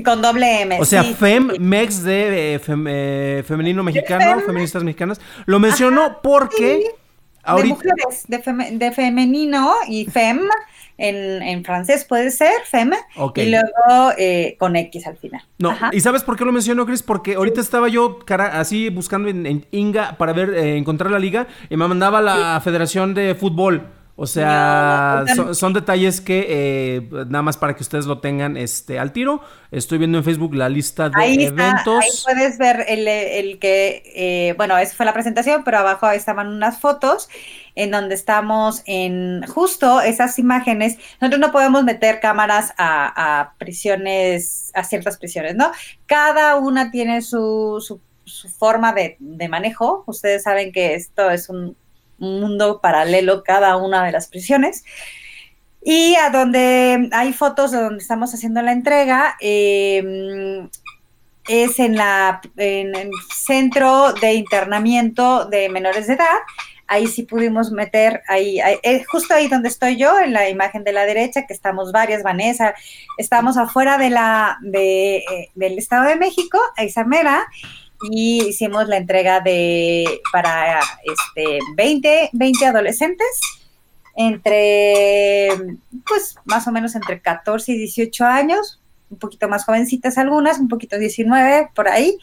Con doble M. O sea, sí, Fem, sí. Mex de eh, fem, eh, femenino mexicano, Fem. feministas mexicanas. Lo menciono Ajá, porque sí, de ahorita... mujeres, de, feme- de femenino y fem, en, en francés puede ser, fem, Ok. y luego eh, con X al final. No, Ajá. ¿y sabes por qué lo menciono, Chris? Porque ahorita estaba yo cara, así buscando en, en Inga para ver, eh, encontrar la liga y me mandaba la Federación de Fútbol. O No, sea, oigan, son, son detalles que eh, nada más para que ustedes lo tengan este, al tiro. Estoy viendo en Facebook la lista de ahí está, ahí eventos. puedes ver el, el que, eh, bueno, esa fue la presentación, pero abajo estaban unas fotos en donde estamos en justo esas imágenes. Nosotros no podemos meter cámaras a, a prisiones, a ciertas prisiones, ¿no? Cada una tiene su, su, su forma de, de manejo. Ustedes saben que esto es un mundo paralelo, cada una de las prisiones. Y a donde hay fotos de donde estamos haciendo la entrega, eh, es en, la, en el centro de internamiento de menores de edad. Ahí sí pudimos meter, ahí, ahí, justo ahí donde estoy yo, en la imagen de la derecha, que estamos varias, Vanessa, estamos afuera de la, de, eh, del Estado de México, a Isamera, y hicimos la entrega de para este veinte, veinte adolescentes entre, pues más o menos entre catorce y dieciocho años, un poquito más jovencitas algunas, un poquito diecinueve por ahí,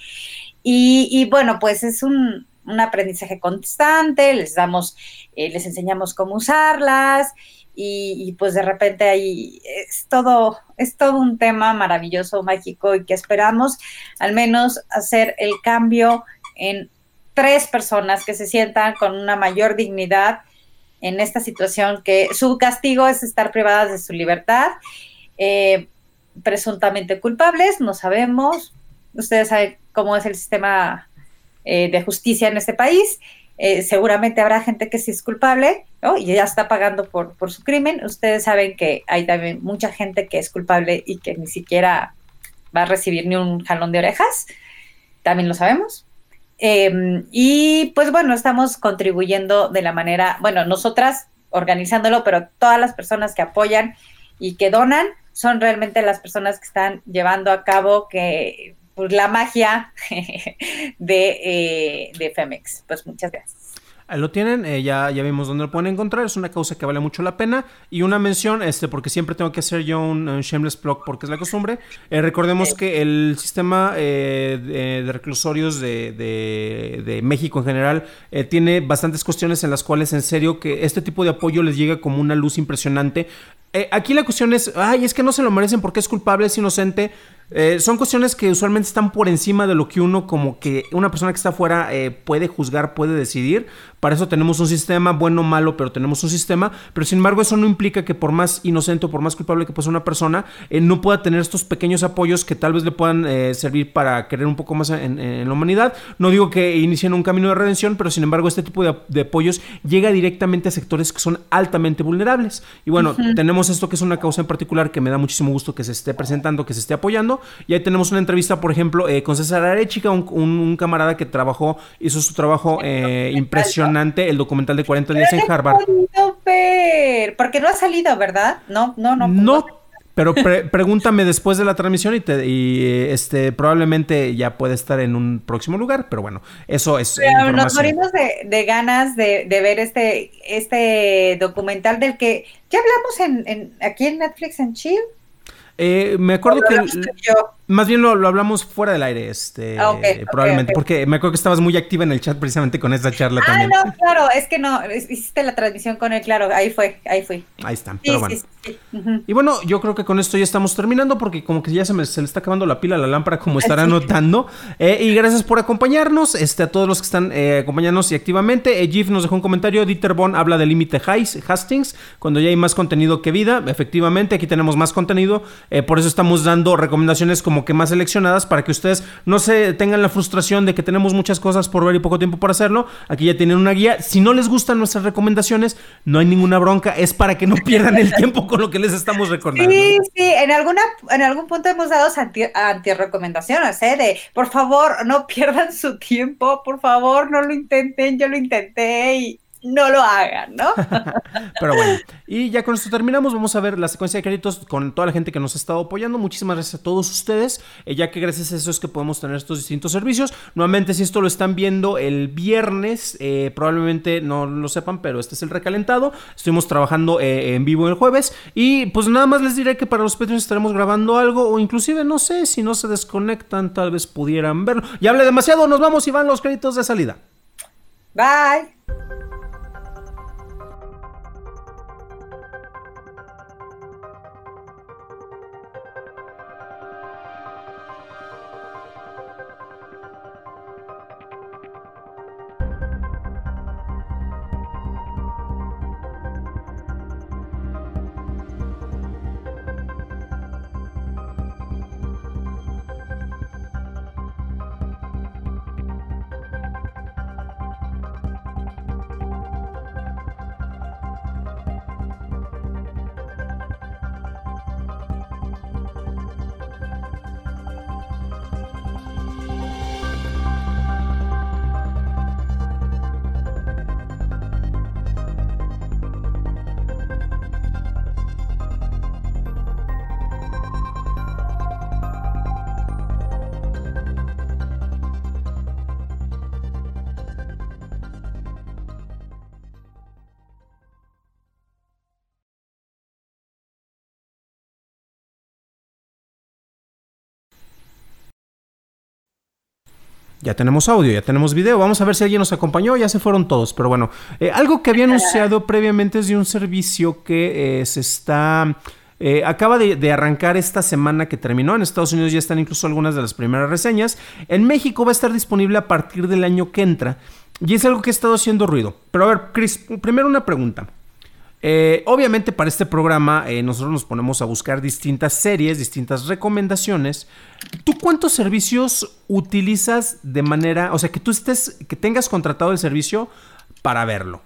y, y bueno, pues es un, un aprendizaje constante, les damos, eh, les enseñamos cómo usarlas, y, y pues de repente ahí es todo, es todo un tema maravilloso, mágico, y que esperamos al menos hacer el cambio en tres personas que se sientan con una mayor dignidad en esta situación, que su castigo es estar privadas de su libertad, eh, presuntamente culpables, no sabemos, ustedes saben cómo es el sistema eh, de justicia en este país, eh, seguramente habrá gente que sí es culpable, ¿no? Y ya está pagando por, por su crimen. Ustedes saben que hay también mucha gente que es culpable y que ni siquiera va a recibir ni un jalón de orejas, también lo sabemos. Eh, y pues bueno, estamos contribuyendo de la manera, bueno, nosotras organizándolo, pero todas las personas que apoyan y que donan son realmente las personas que están llevando a cabo que pues, la magia de, eh, de Femex. Pues muchas gracias. Ahí lo tienen, eh, ya, ya vimos dónde lo pueden encontrar, es una causa que vale mucho la pena. Y una mención, este, porque siempre tengo que hacer yo un, un shameless plug porque es la costumbre. Eh, recordemos sí. que el sistema eh, de, de reclusorios de, de, de México en general eh, tiene bastantes cuestiones en las cuales en serio que este tipo de apoyo les llega como una luz impresionante. Eh, aquí la cuestión es, ay, es que no se lo merecen porque es culpable, es inocente. Eh, son cuestiones que usualmente están por encima de lo que uno, como que una persona que está afuera eh, puede juzgar, puede decidir. Para eso tenemos un sistema, bueno o malo, pero tenemos un sistema. Pero sin embargo eso no implica que por más inocente o por más culpable que pueda una persona, eh, no pueda tener estos pequeños apoyos que tal vez le puedan eh, servir para creer un poco más en, en la humanidad. No digo que inicien un camino de redención, pero sin embargo este tipo de, de apoyos llega directamente a sectores que son altamente vulnerables. Y bueno, uh-huh. tenemos esto que es una causa en particular que me da muchísimo gusto que se esté presentando, que se esté apoyando. Y ahí tenemos una entrevista, por ejemplo, eh, con César Arechiga, un, un, un camarada que trabajó, hizo su trabajo eh, impresionante, el documental de cuarenta días en Harvard. Ver, porque no ha salido, ¿verdad? No, no, no. Pues no, no. Pero pre- pregúntame después de la transmisión y, te, y este probablemente ya puede estar en un próximo lugar, pero bueno, eso es pero información. Nos morimos de, de ganas de, de ver este, este documental del que ya hablamos en, en aquí en Netflix en Chill. Eh, me acuerdo que el, más bien lo, lo hablamos fuera del aire, este, ah, okay, probablemente, okay, okay. porque me acuerdo que estabas muy activa en el chat precisamente con esa charla ah, también. Ah, no, claro, es que no, hiciste la transmisión con él, claro, ahí fue, ahí fui. Ahí están, sí, pero bueno. Sí, sí, sí. Uh-huh. Y bueno, yo creo que con esto ya estamos terminando porque como que ya se, me, se le está acabando la pila a la lámpara, como estarán sí. notando. Eh, y gracias por acompañarnos, este, a todos los que están eh, acompañándonos y activamente. Eh, Gif nos dejó un comentario, Dieter Bon habla de límite Hastings, cuando ya hay más contenido que vida. Efectivamente, aquí tenemos más contenido, eh, por eso estamos dando recomendaciones como que más seleccionadas para que ustedes no se tengan la frustración de que tenemos muchas cosas por ver y poco tiempo para hacerlo. Aquí ya tienen una guía. Si no les gustan nuestras recomendaciones, no hay ninguna bronca, es para que no pierdan el tiempo con lo que les estamos recordando. Sí, sí, en alguna en algún punto hemos dado anti, anti-recomendaciones, ¿eh? De, por favor, no pierdan su tiempo, por favor, no lo intenten, yo lo intenté y no lo hagan, ¿no? Pero bueno, y ya con esto terminamos. Vamos a ver la secuencia de créditos con toda la gente que nos ha estado apoyando. Muchísimas gracias a todos ustedes, eh, ya que gracias a eso es que podemos tener estos distintos servicios. Nuevamente, si esto lo están viendo el viernes, eh, probablemente no lo sepan, pero este es el recalentado. Estuvimos trabajando eh, en vivo el jueves y pues nada más les diré que para los Patreons estaremos grabando algo, o inclusive, no sé, si no se desconectan, tal vez pudieran verlo. Ya hablé demasiado, nos vamos y van los créditos de salida. Bye. Ya tenemos audio, ya tenemos video. Vamos a ver si alguien nos acompañó. Ya se fueron todos, pero bueno. Eh, algo que había anunciado previamente es de un servicio que eh, se está... Eh, acaba de, de arrancar esta semana que terminó. En Estados Unidos ya están incluso algunas de las primeras reseñas. En México va a estar disponible a partir del año que entra. Y es algo que ha estado haciendo ruido. Pero a ver, Chris, primero una pregunta. Eh, obviamente para este programa eh, nosotros nos ponemos a buscar distintas series, distintas recomendaciones. ¿Tú cuántos servicios utilizas de manera, o sea, que tú estés, que tengas contratado el servicio para verlo?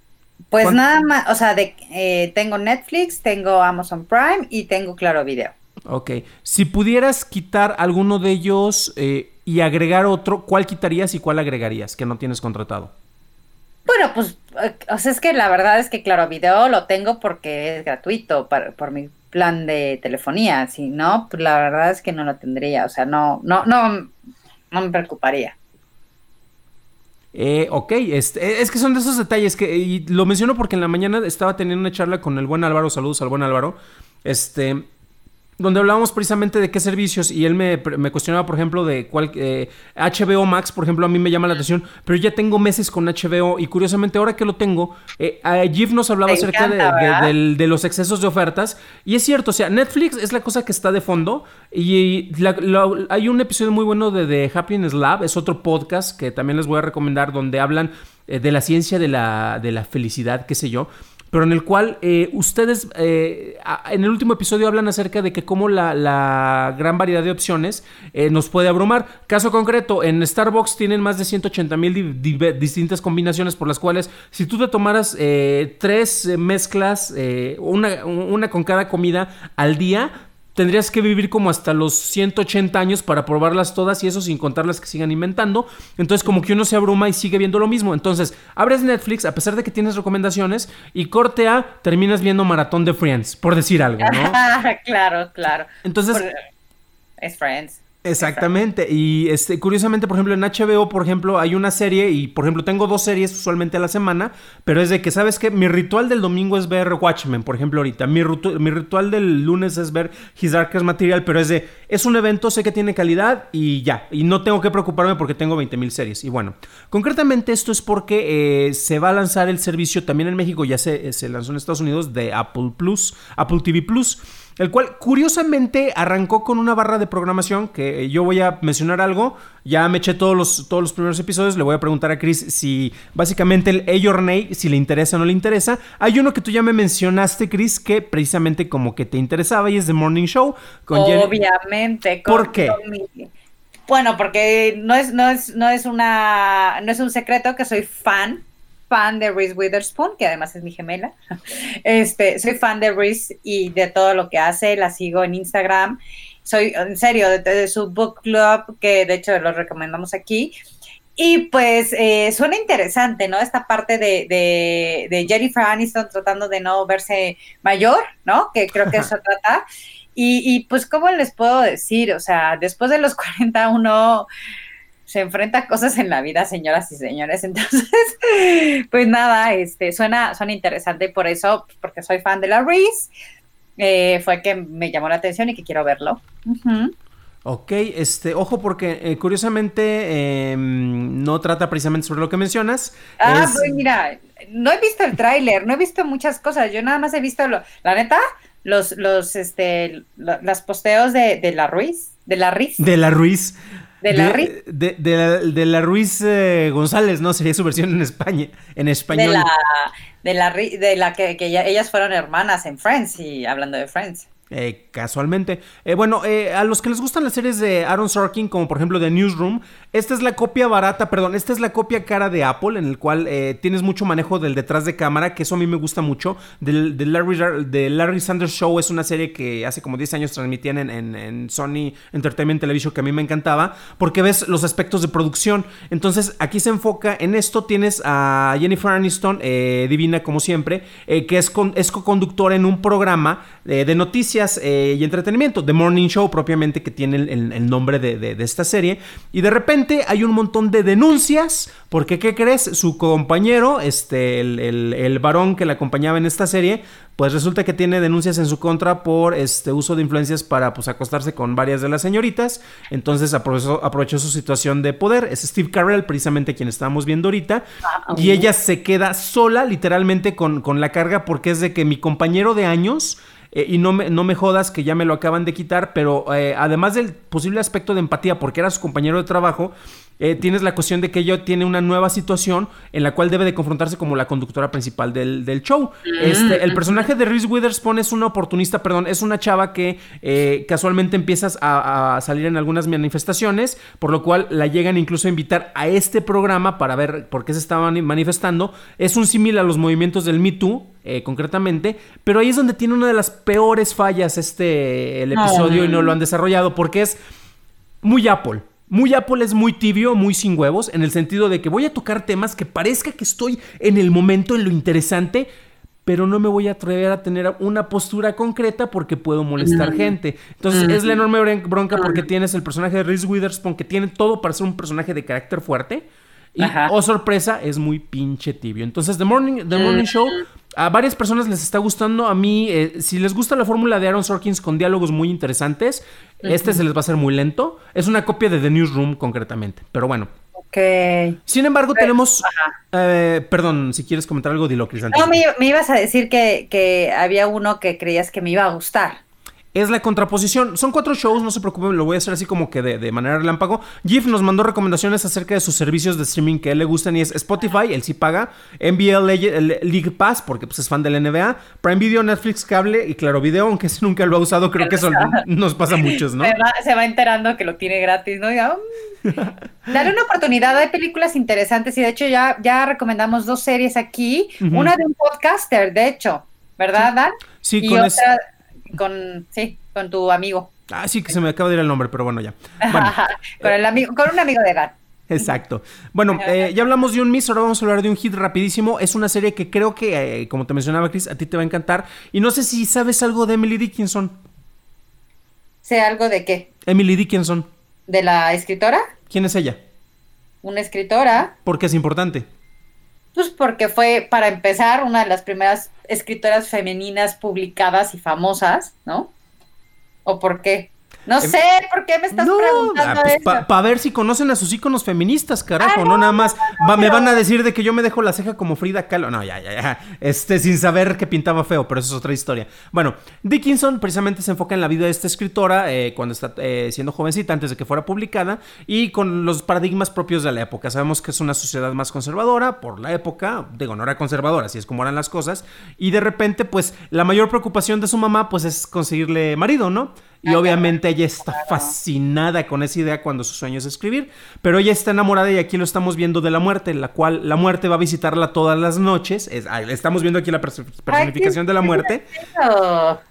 Pues nada más, o sea, de, eh, tengo Netflix, tengo Amazon Prime y tengo Claro Video. Ok, si pudieras quitar alguno de ellos eh, y agregar otro, ¿cuál quitarías y cuál agregarías que no tienes contratado? Bueno, pues, o sea, es que la verdad es que Claro Video lo tengo porque es gratuito para, por mi plan de telefonía. Si no, pues la verdad es que no lo tendría. O sea, no, no, no, no me preocuparía. Eh, ok, este, es que son de esos detalles que, y lo menciono porque en la mañana estaba teniendo una charla con el buen Álvaro, saludos al buen Álvaro, este... donde hablábamos precisamente de qué servicios y él me, me cuestionaba, por ejemplo, de cuál eh, H B O Max, por ejemplo, a mí me llama la atención, pero ya tengo meses con H B O y curiosamente ahora que lo tengo, eh, Jeff nos hablaba Te acerca encanta, de, de, de, de los excesos de ofertas y es cierto, o sea, Netflix es la cosa que está de fondo y la, la, hay un episodio muy bueno de, de Happiness Lab, es otro podcast que también les voy a recomendar donde hablan eh, de la ciencia de la, de la felicidad, qué sé yo, pero en el cual eh, ustedes eh, en el último episodio hablan acerca de que cómo la, la gran variedad de opciones eh, nos puede abrumar. Caso concreto, en Starbucks tienen más de ciento ochenta mil di- di- distintas combinaciones por las cuales si tú te tomaras eh, tres eh, mezclas, eh, una, una con cada comida al día, tendrías que vivir como hasta los ciento ochenta años para probarlas todas y eso sin contar las que sigan inventando. Entonces como que uno se abruma y sigue viendo lo mismo. Entonces abres Netflix a pesar de que tienes recomendaciones y corte a, terminas viendo maratón de Friends, por decir algo, ¿no? Claro, claro. Entonces... Por, es Friends. Exactamente, y este, curiosamente, por ejemplo, en H B O, por ejemplo, hay una serie y, por ejemplo, tengo dos series usualmente a la semana, pero es de que, ¿sabes qué? Mi ritual del domingo es ver Watchmen, por ejemplo, ahorita. Mi, ritu- mi ritual del lunes es ver His Darkest Material, pero es de, es un evento, sé que tiene calidad y ya, y no tengo que preocuparme porque tengo veinte mil series. Y bueno, concretamente esto es porque eh, se va a lanzar el servicio también en México, ya se, se lanzó en Estados Unidos, de Apple Plus, Apple T V Plus, el cual curiosamente arrancó con una barra de programación que yo voy a mencionar algo. Ya me eché todos los, todos los primeros episodios. Le voy a preguntar a Chris si básicamente el A or Nay, si le interesa o no le interesa. Hay uno que tú ya me mencionaste, Chris, que precisamente como que te interesaba y es The Morning Show. Con Obviamente. Jenny. ¿Por qué? Mi... Bueno, porque no es, no es, no es una, no es un secreto que soy fan. fan de Reese Witherspoon, que además es mi gemela. Este, soy fan de Reese y de todo lo que hace, la sigo en Instagram. Soy, en serio, de, de su book club, que de hecho lo recomendamos aquí. Y pues eh, suena interesante, ¿no? Esta parte de, de, de Jennifer Aniston tratando de no verse mayor, ¿no? Que creo que eso trata. Y, y pues, ¿cómo les puedo decir? O sea, después de los cuarenta uno se enfrenta a cosas en la vida, señoras y señores. Entonces, pues nada, este, suena, suena interesante y por eso, porque soy fan de la Reese, eh, fue que me llamó la atención y que quiero verlo. Uh-huh. Ok, este, ojo porque eh, curiosamente eh, no trata precisamente sobre lo que mencionas. Ah, es... pues mira, no he visto el tráiler, no he visto muchas cosas, yo nada más he visto, lo, la neta, los, los, este, lo, los posteos de, de la Ruiz, de la Riz. De la Ruiz. De la Ruiz. De, de, de, la, de la Ruiz eh, González, ¿no? Sería su versión en España, en español. De la, de la, de la que, que ya, ellas fueron hermanas en Friends, y hablando de Friends. Eh, casualmente. Eh, bueno, eh, a los que les gustan las series de Aaron Sorkin, como por ejemplo The Newsroom, esta es la copia barata, perdón, esta es la copia cara de Apple, en el cual eh, tienes mucho manejo del detrás de cámara, que eso a mí me gusta mucho. Del, de, Larry, de Larry Sanders Show es una serie que hace como diez años transmitían en, en, en Sony Entertainment Television, que a mí me encantaba, porque ves los aspectos de producción. Entonces, aquí se enfoca en esto. Tienes a Jennifer Aniston, eh, divina como siempre, eh, que es, con, es co-conductora en un programa eh, de noticias Eh, y entretenimiento, The Morning Show propiamente, que tiene el, el, el nombre de, de, de esta serie, y de repente hay un montón de denuncias, porque ¿qué crees? Su compañero, este, el, el, el varón que la acompañaba en esta serie, pues resulta que tiene denuncias en su contra por este uso de influencias para pues acostarse con varias de las señoritas. Entonces aprovechó, aprovechó su situación de poder. Es Steve Carell, precisamente quien estábamos viendo ahorita, ah, y ella se queda sola literalmente con, con la carga, porque es de que mi compañero de años, Eh, y no me, no me jodas que ya me lo acaban de quitar, pero eh, además del posible aspecto de empatía, porque era su compañero de trabajo, eh, tienes la cuestión de que ella tiene una nueva situación en la cual debe de confrontarse como la conductora principal del, del show. Este, el personaje de Reese Witherspoon es una oportunista, perdón, es una chava que eh, casualmente empiezas a, a salir en algunas manifestaciones, por lo cual la llegan incluso a invitar a este programa para ver por qué se estaban manifestando. Es un símil a los movimientos del Me Too, eh, concretamente, pero ahí es donde tiene una de las peores fallas este el episodio, oh, y no lo han desarrollado, porque es muy Apple. Muy Apple, es muy tibio, muy sin huevos, en el sentido de que voy a tocar temas que parezca que estoy en el momento, en lo interesante, pero no me voy a atrever a tener una postura concreta porque puedo molestar mm. gente. Entonces mm. es la enorme bronca, porque tienes el personaje de Reese Witherspoon, que tiene todo para ser un personaje de carácter fuerte, y, Ajá. oh sorpresa, es muy pinche tibio. Entonces The Morning, The Morning Show, a varias personas les está gustando. A mí, eh, si les gusta la fórmula de Aaron Sorkin con diálogos muy interesantes, uh-huh. este se les va a hacer muy lento. Es una copia de The Newsroom, concretamente, pero bueno. Okay. Sin embargo, pero, tenemos... Eh, perdón, si quieres comentar algo, dilo, Cris. No, me, me ibas a decir que, que había uno que creías que me iba a gustar. Es la contraposición. Son cuatro shows, no se preocupen, lo voy a hacer así como que de, de manera relámpago. Jeff nos mandó recomendaciones acerca de sus servicios de streaming que a él le gustan, y es Spotify, él sí paga, N B L League Pass, porque pues es fan de la N B A, Prime Video, Netflix, cable y Claro Video, aunque ese nunca lo ha usado, creo que eso nos pasa a muchos, ¿no? Se va, se va enterando que lo tiene gratis, ¿no? Ya, um, dale una oportunidad, hay películas interesantes, y de hecho ya, ya recomendamos dos series aquí, uh-huh. una de un podcaster, de hecho, ¿verdad, Dan? Sí, y con otra... Es... Con, sí, con tu amigo. Ah, sí, que se me acaba de ir el nombre, pero bueno, ya. Bueno, con, el amigo, con un amigo de Gat. Exacto. Bueno, eh, ya hablamos de un miss, ahora vamos a hablar de un hit rapidísimo. Es una serie que creo que, eh, como te mencionaba, Chris, a ti te va a encantar. Y no sé si sabes algo de Emily Dickinson. ¿Sé algo de qué? Emily Dickinson. ¿De la escritora? ¿Quién es ella? Una escritora. ¿Por qué es importante? Pues porque fue, para empezar, una de las primeras escritoras femeninas publicadas y famosas, ¿no? ¿O por qué? No sé, ¿por qué me estás no, preguntando ah, pues, eso? Para pa ver si conocen a sus íconos feministas, carajo, ah, no, no nada más. No, no, va, me van a decir de que yo me dejo la ceja como Frida Kahlo. No, ya, ya, ya. Este, sin saber que pintaba feo, pero eso es otra historia. Bueno, Dickinson precisamente se enfoca en la vida de esta escritora eh, cuando está eh, siendo jovencita, antes de que fuera publicada, y con los paradigmas propios de la época. Sabemos que es una sociedad más conservadora por la época. Digo, no era conservadora, así es como eran las cosas. Y de repente, pues, la mayor preocupación de su mamá, pues, es conseguirle marido, ¿no? Y obviamente ella está fascinada con esa idea cuando su sueño es escribir, pero ella está enamorada, y aquí lo estamos viendo, de la muerte, la cual la muerte va a visitarla todas las noches. Es, estamos viendo aquí la personificación de la muerte.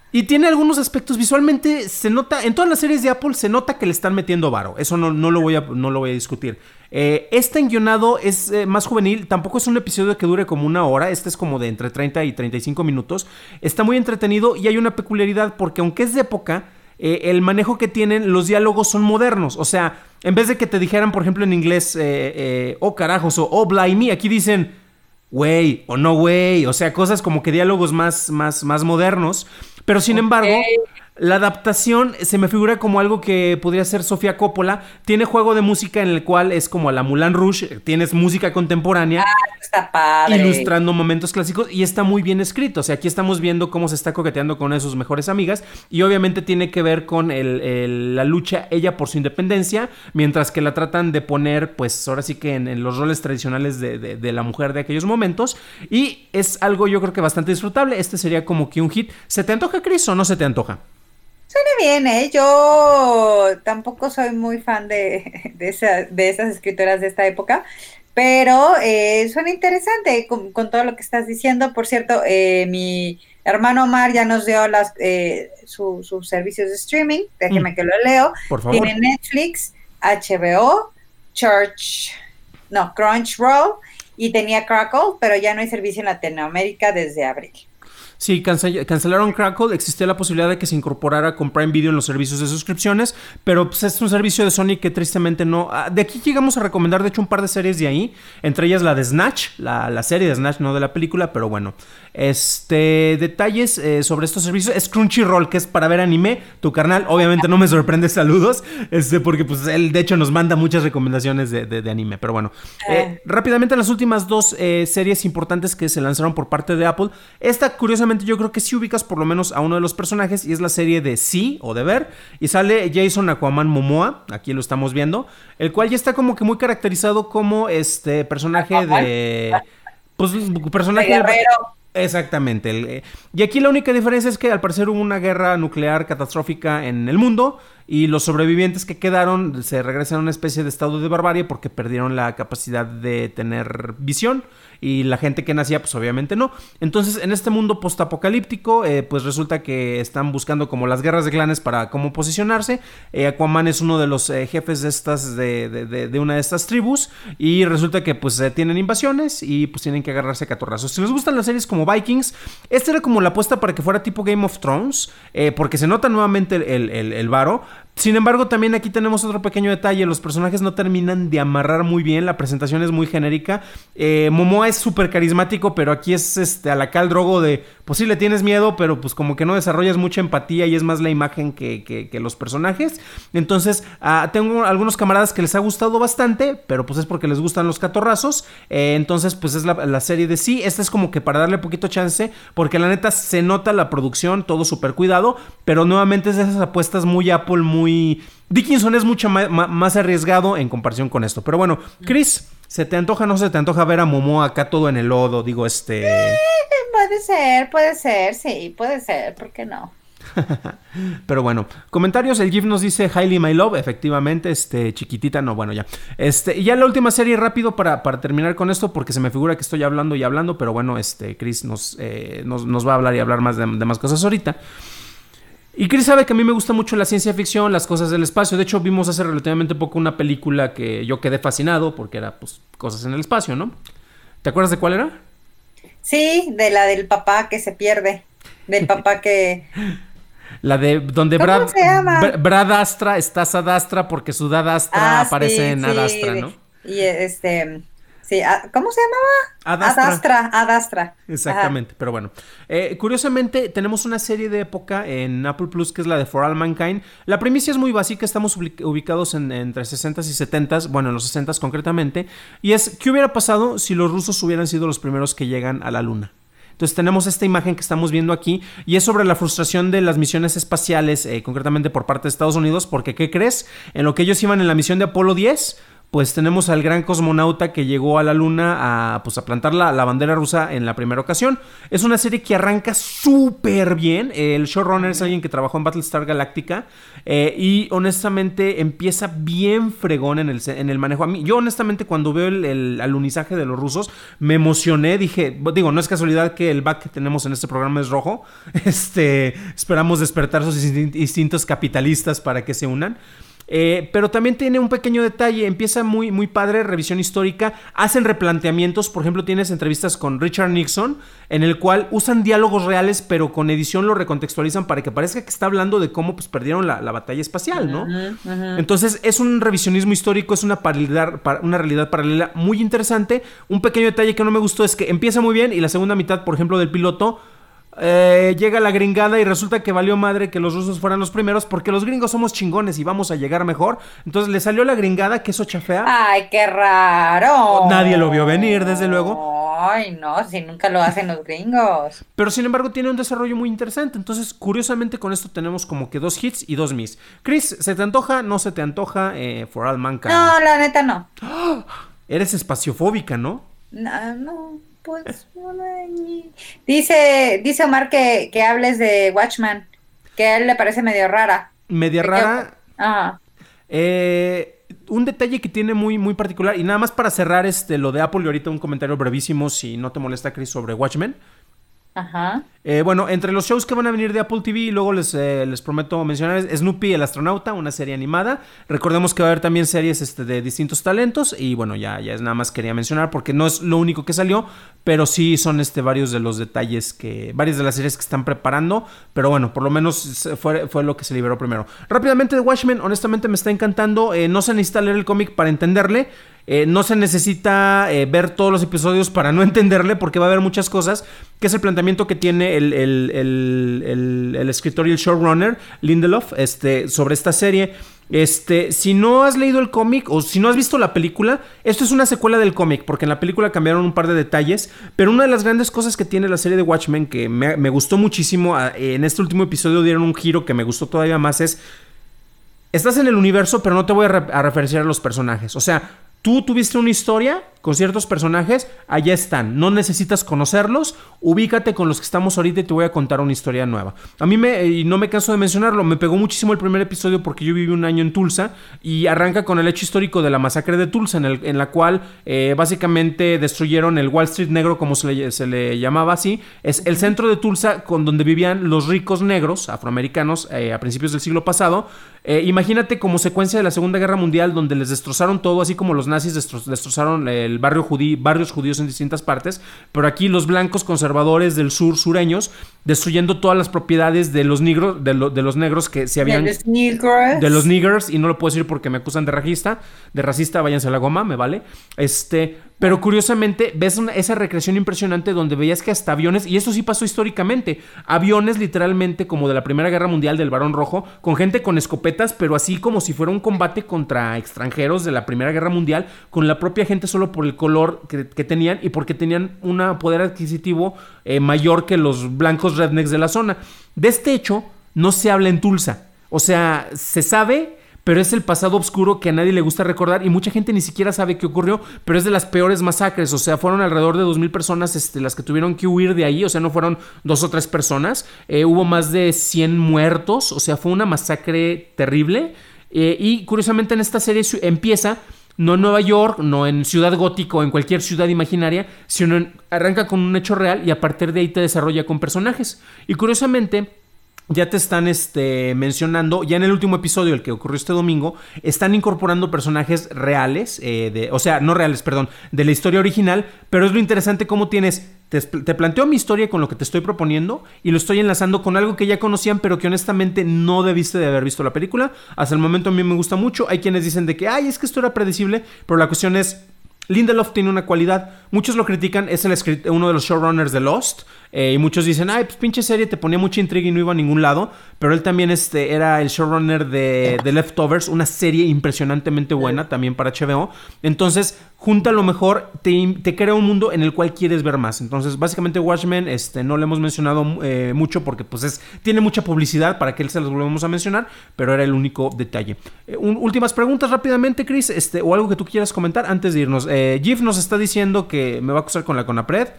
Y tiene algunos aspectos visualmente, se nota, en todas las series de Apple se nota que le están metiendo varo, eso no, no, lo, voy a, no lo voy a discutir. Eh, este guionado es eh, más juvenil, tampoco es un episodio que dure como una hora, este es como de entre treinta y treinta y cinco minutos, está muy entretenido y hay una peculiaridad porque aunque es de época, eh, el manejo que tienen, los diálogos son modernos, o sea, en vez de que te dijeran, por ejemplo, en inglés, eh, eh, oh carajos o oh blimey, aquí dicen güey o no güey, o sea, cosas como que diálogos más, más, más modernos. Pero sin okay. embargo, la adaptación se me figura como algo que podría ser Sofía Coppola. Tiene juego de música en el cual es como a la Moulin Rouge, tienes música contemporánea. Ah, está padre. Ilustrando momentos clásicos y está muy bien escrito. O sea, aquí estamos viendo cómo se está coqueteando con una de sus mejores amigas y obviamente tiene que ver con el, el, la lucha ella por su independencia, mientras que la tratan de poner, pues ahora sí que en, en los roles tradicionales de, de, de la mujer de aquellos momentos y es algo yo creo que bastante disfrutable. Este sería como que un hit. ¿Se te antoja, Chris, o no se te antoja? Suena bien, ¿eh? Yo tampoco soy muy fan de, de, esa, de esas escritoras de esta época, pero eh, suena interesante con, con todo lo que estás diciendo. Por cierto, eh, mi hermano Omar ya nos dio las, eh, su, sus servicios de streaming, déjeme mm. que lo leo. Por favor. Tiene Netflix, H B O, Church, no, Crunchyroll y tenía Crackle, pero ya no hay servicio en Latinoamérica desde abril. Sí, cancel- cancelaron Crackle, existía la posibilidad de que se incorporara con Prime Video en los servicios de suscripciones, pero pues, es un servicio de Sony que tristemente no... De aquí llegamos a recomendar, de hecho, un par de series de ahí, entre ellas la de Snatch, la, la serie de Snatch, no de la película, pero bueno. Este, detalles eh, sobre estos servicios, es Crunchyroll, que es para ver anime, tu carnal, obviamente no me sorprende, saludos, este, porque pues él de hecho nos manda muchas recomendaciones de, de, de anime, pero bueno. Eh, rápidamente las últimas dos eh, series importantes que se lanzaron por parte de Apple, esta curiosamente yo creo que sí ubicas por lo menos a uno de los personajes y es la serie de Sí o de Ver y sale Jason Aquaman Momoa, aquí lo estamos viendo, el cual ya está como que muy caracterizado como este personaje de... Pues personaje... de guerrero. Exactamente. El, y aquí la única diferencia es que al parecer hubo una guerra nuclear catastrófica en el mundo y los sobrevivientes que quedaron se regresan a una especie de estado de barbarie porque perdieron la capacidad de tener visión y la gente que nacía pues obviamente no. Entonces en este mundo postapocalíptico eh, pues resulta que están buscando como las guerras de clanes para cómo posicionarse. eh, Aquaman es uno de los eh, jefes de estas de, de, de, de una de estas tribus y resulta que pues eh, tienen invasiones y pues tienen que agarrarse a catorrazos. Si les gustan las series como Vikings, esta era como la apuesta para que fuera tipo Game of Thrones, eh, porque se nota nuevamente el, el, el, el varo. Sin embargo, también aquí tenemos otro pequeño detalle. Los personajes no terminan de amarrar muy bien. La presentación es muy genérica. Eh, Momoa es súper carismático, pero aquí es este, a la Khal Drogo de... Pues sí, le tienes miedo, pero pues como que no desarrollas mucha empatía y es más la imagen que, que, que los personajes. Entonces, uh, tengo algunos camaradas que les ha gustado bastante, pero pues es porque les gustan los catorrazos. Eh, entonces, pues es la, la serie de Sí. Esta es como que para darle poquito chance, porque la neta se nota la producción, todo súper cuidado, pero nuevamente es de esas apuestas muy Apple, muy... Dickinson es mucho más, más arriesgado en comparación con esto. Pero bueno, Chris, ¿se te antoja no se te antoja ver a Momoa acá todo en el lodo? Digo, este... Eh, puede ser, puede ser, sí, puede ser, ¿por qué no? Pero bueno, comentarios, el GIF nos dice Hailey My Love, efectivamente, este, chiquitita, no, bueno, ya. Este, y ya la última serie rápido para, para terminar con esto, porque se me figura que estoy hablando y hablando, pero bueno, este, Chris nos, eh, nos, nos va a hablar y hablar más de, de más cosas ahorita. Y Chris sabe que a mí me gusta mucho la ciencia ficción, las cosas del espacio. De hecho, vimos hace relativamente poco una película que yo quedé fascinado porque era, pues, cosas en el espacio, ¿no? ¿Te acuerdas de cuál era? Sí, de la del papá que se pierde. Del papá que... La de donde ¿Cómo Brad, se llama? Brad Astra está Ad Astra porque su Dad Astra Ah, aparece sí, en Ad sí. Astra, ¿no? Y este... Sí, ¿cómo se llamaba? Ad Astra. Ad Astra, Ad Astra. Exactamente, Ajá. Pero bueno. Eh, curiosamente, tenemos una serie de época en Apple Plus que es la de For All Mankind. La premisa es muy básica, estamos ubicados en, entre sesentas y setentas, bueno, en los sesentas concretamente. Y es, ¿qué hubiera pasado si los rusos hubieran sido los primeros que llegan a la luna? Entonces tenemos esta imagen que estamos viendo aquí y es sobre la frustración de las misiones espaciales, eh, concretamente por parte de Estados Unidos, porque ¿qué crees? En lo que ellos iban en la misión de Apolo diez, pues tenemos al gran cosmonauta que llegó a la luna a, pues, a plantar la, la bandera rusa en la primera ocasión. Es una serie que arranca súper bien. El showrunner es alguien que trabajó en Battlestar Galactica eh, y honestamente empieza bien fregón en el, en el manejo. A mí, yo honestamente cuando veo el, el alunizaje de los rusos me emocioné. Dije, digo, no es casualidad que el back que tenemos en este programa es rojo. Este, esperamos despertar sus instintos capitalistas para que se unan. Eh, pero también tiene un pequeño detalle, empieza muy, muy padre, revisión histórica, hacen replanteamientos, por ejemplo tienes entrevistas con Richard Nixon, en el cual usan diálogos reales, pero con edición lo recontextualizan para que parezca que está hablando de cómo pues, perdieron la, la batalla espacial, ¿no? Uh-huh, uh-huh. Entonces es un revisionismo histórico, es una, paralelidad, una realidad paralela muy interesante. Un pequeño detalle que no me gustó es que empieza muy bien y la segunda mitad, por ejemplo, del piloto... Eh, llega la gringada y resulta que valió madre que los rusos fueran los primeros porque los gringos somos chingones y vamos a llegar mejor. Entonces le salió la gringada, que eso chafea. ¡Ay, qué raro! Nadie lo vio venir, desde luego. Ay, no, si nunca lo hacen los gringos. Pero sin embargo tiene un desarrollo muy interesante. Entonces, curiosamente con esto tenemos como que dos hits y dos miss. Chris, ¿se te antoja? ¿No se te antoja? Eh, For All Mankind. No, la neta no. ¡Oh! Eres espaciofóbica, ¿no? No, no. Pues, dice, dice Omar que, que hables de Watchmen, que a él le parece medio rara. Media rara. Ajá. Eh, un detalle que tiene muy, muy particular, y nada más para cerrar este, lo de Apple, y ahorita un comentario brevísimo, si no te molesta, Chris, sobre Watchmen. Ajá. Eh, bueno, entre los shows que van a venir de Apple T V, luego les, eh, les prometo mencionar Snoopy el astronauta, una serie animada. Recordemos que va a haber también series este, de distintos talentos. Y bueno, ya, ya es nada más quería mencionar porque no es lo único que salió, pero sí son este, varios de los detalles que, varias de las series que están preparando. Pero bueno, por lo menos fue, fue lo que se liberó primero. Rápidamente de Watchmen, honestamente me está encantando. Eh, no se necesita leer el cómic para entenderle. Eh, no se necesita eh, ver todos los episodios para no entenderle, porque va a haber muchas cosas, que es el planteamiento que tiene el, el, el, el, el escritor y el showrunner Lindelof este, sobre esta serie. Este, si no has leído el cómic o si no has visto la película, esto es una secuela del cómic, porque en la película cambiaron un par de detalles, pero una de las grandes cosas que tiene la serie de Watchmen, que me, me gustó muchísimo, en este último episodio dieron un giro que me gustó todavía más, es, estás en el universo, pero no te voy a, re- a referenciar a los personajes, o sea, tú tuviste una historia con ciertos personajes, allá están, no necesitas conocerlos, ubícate con los que estamos ahorita y te voy a contar una historia nueva. A mí, me, y no me canso de mencionarlo, me pegó muchísimo el primer episodio porque yo viví un año en Tulsa y arranca con el hecho histórico de la masacre de Tulsa, en, el, en la cual eh, básicamente destruyeron el Wall Street negro, como se le, se le llamaba así, es el centro de Tulsa con donde vivían los ricos negros afroamericanos eh, a principios del siglo pasado. Eh, imagínate como secuencia de la Segunda Guerra Mundial donde les destrozaron todo, así como los nazis destro- destrozaron el barrio judío, barrios judíos en distintas partes, pero aquí los blancos conservadores del sur, sureños, destruyendo todas las propiedades de los negros, de, lo, de los negros que se habían... De los niggers. De los niggers, y no lo puedo decir porque me acusan de racista, de racista, váyanse a la goma, me vale. Este... Pero curiosamente ves una, esa recreación impresionante donde veías que hasta aviones, y esto sí pasó históricamente, aviones literalmente como de la Primera Guerra Mundial del Barón Rojo, con gente con escopetas, pero así como si fuera un combate contra extranjeros de la Primera Guerra Mundial, con la propia gente solo por el color que, que tenían y porque tenían un poder adquisitivo eh, mayor que los blancos rednecks de la zona. De este hecho no se habla en Tulsa, o sea, se sabe... pero es el pasado oscuro que a nadie le gusta recordar y mucha gente ni siquiera sabe qué ocurrió, pero es de las peores masacres, o sea, fueron alrededor de dos mil personas este, las que tuvieron que huir de ahí, o sea, no fueron dos o tres personas, eh, hubo más de cien muertos, o sea, fue una masacre terrible, eh, y curiosamente en esta serie empieza... no en Nueva York, no en Ciudad Gótica o en cualquier ciudad imaginaria, sino en, arranca con un hecho real y a partir de ahí te desarrolla con personajes. Y curiosamente... ya te están este, mencionando, ya en el último episodio, el que ocurrió este domingo, están incorporando personajes reales, eh, de, o sea, no reales, perdón, de la historia original, pero es lo interesante cómo tienes, te, te planteo mi historia con lo que te estoy proponiendo y lo estoy enlazando con algo que ya conocían, pero que honestamente no debiste de haber visto la película. Hasta el momento a mí me gusta mucho, hay quienes dicen de que, ay, es que esto era predecible, pero la cuestión es... Lindelof tiene una cualidad, muchos lo critican, es el uno de los showrunners de Lost, Eh, y muchos dicen, ay, pues pinche serie te ponía mucha intriga y no iba a ningún lado. Pero él también este, era el showrunner de, de Leftovers, una serie impresionantemente buena también para H B O. Entonces, junta lo mejor, te, te crea un mundo en el cual quieres ver más. Entonces, básicamente Watchmen este, no le hemos mencionado eh, mucho porque pues es, tiene mucha publicidad para que él se los volvamos a mencionar, pero era el único detalle. Eh, un, últimas preguntas rápidamente, Chris, este, o algo que tú quieras comentar antes de irnos. Eh, Gif nos está diciendo que me va a acusar con la CONAPRED.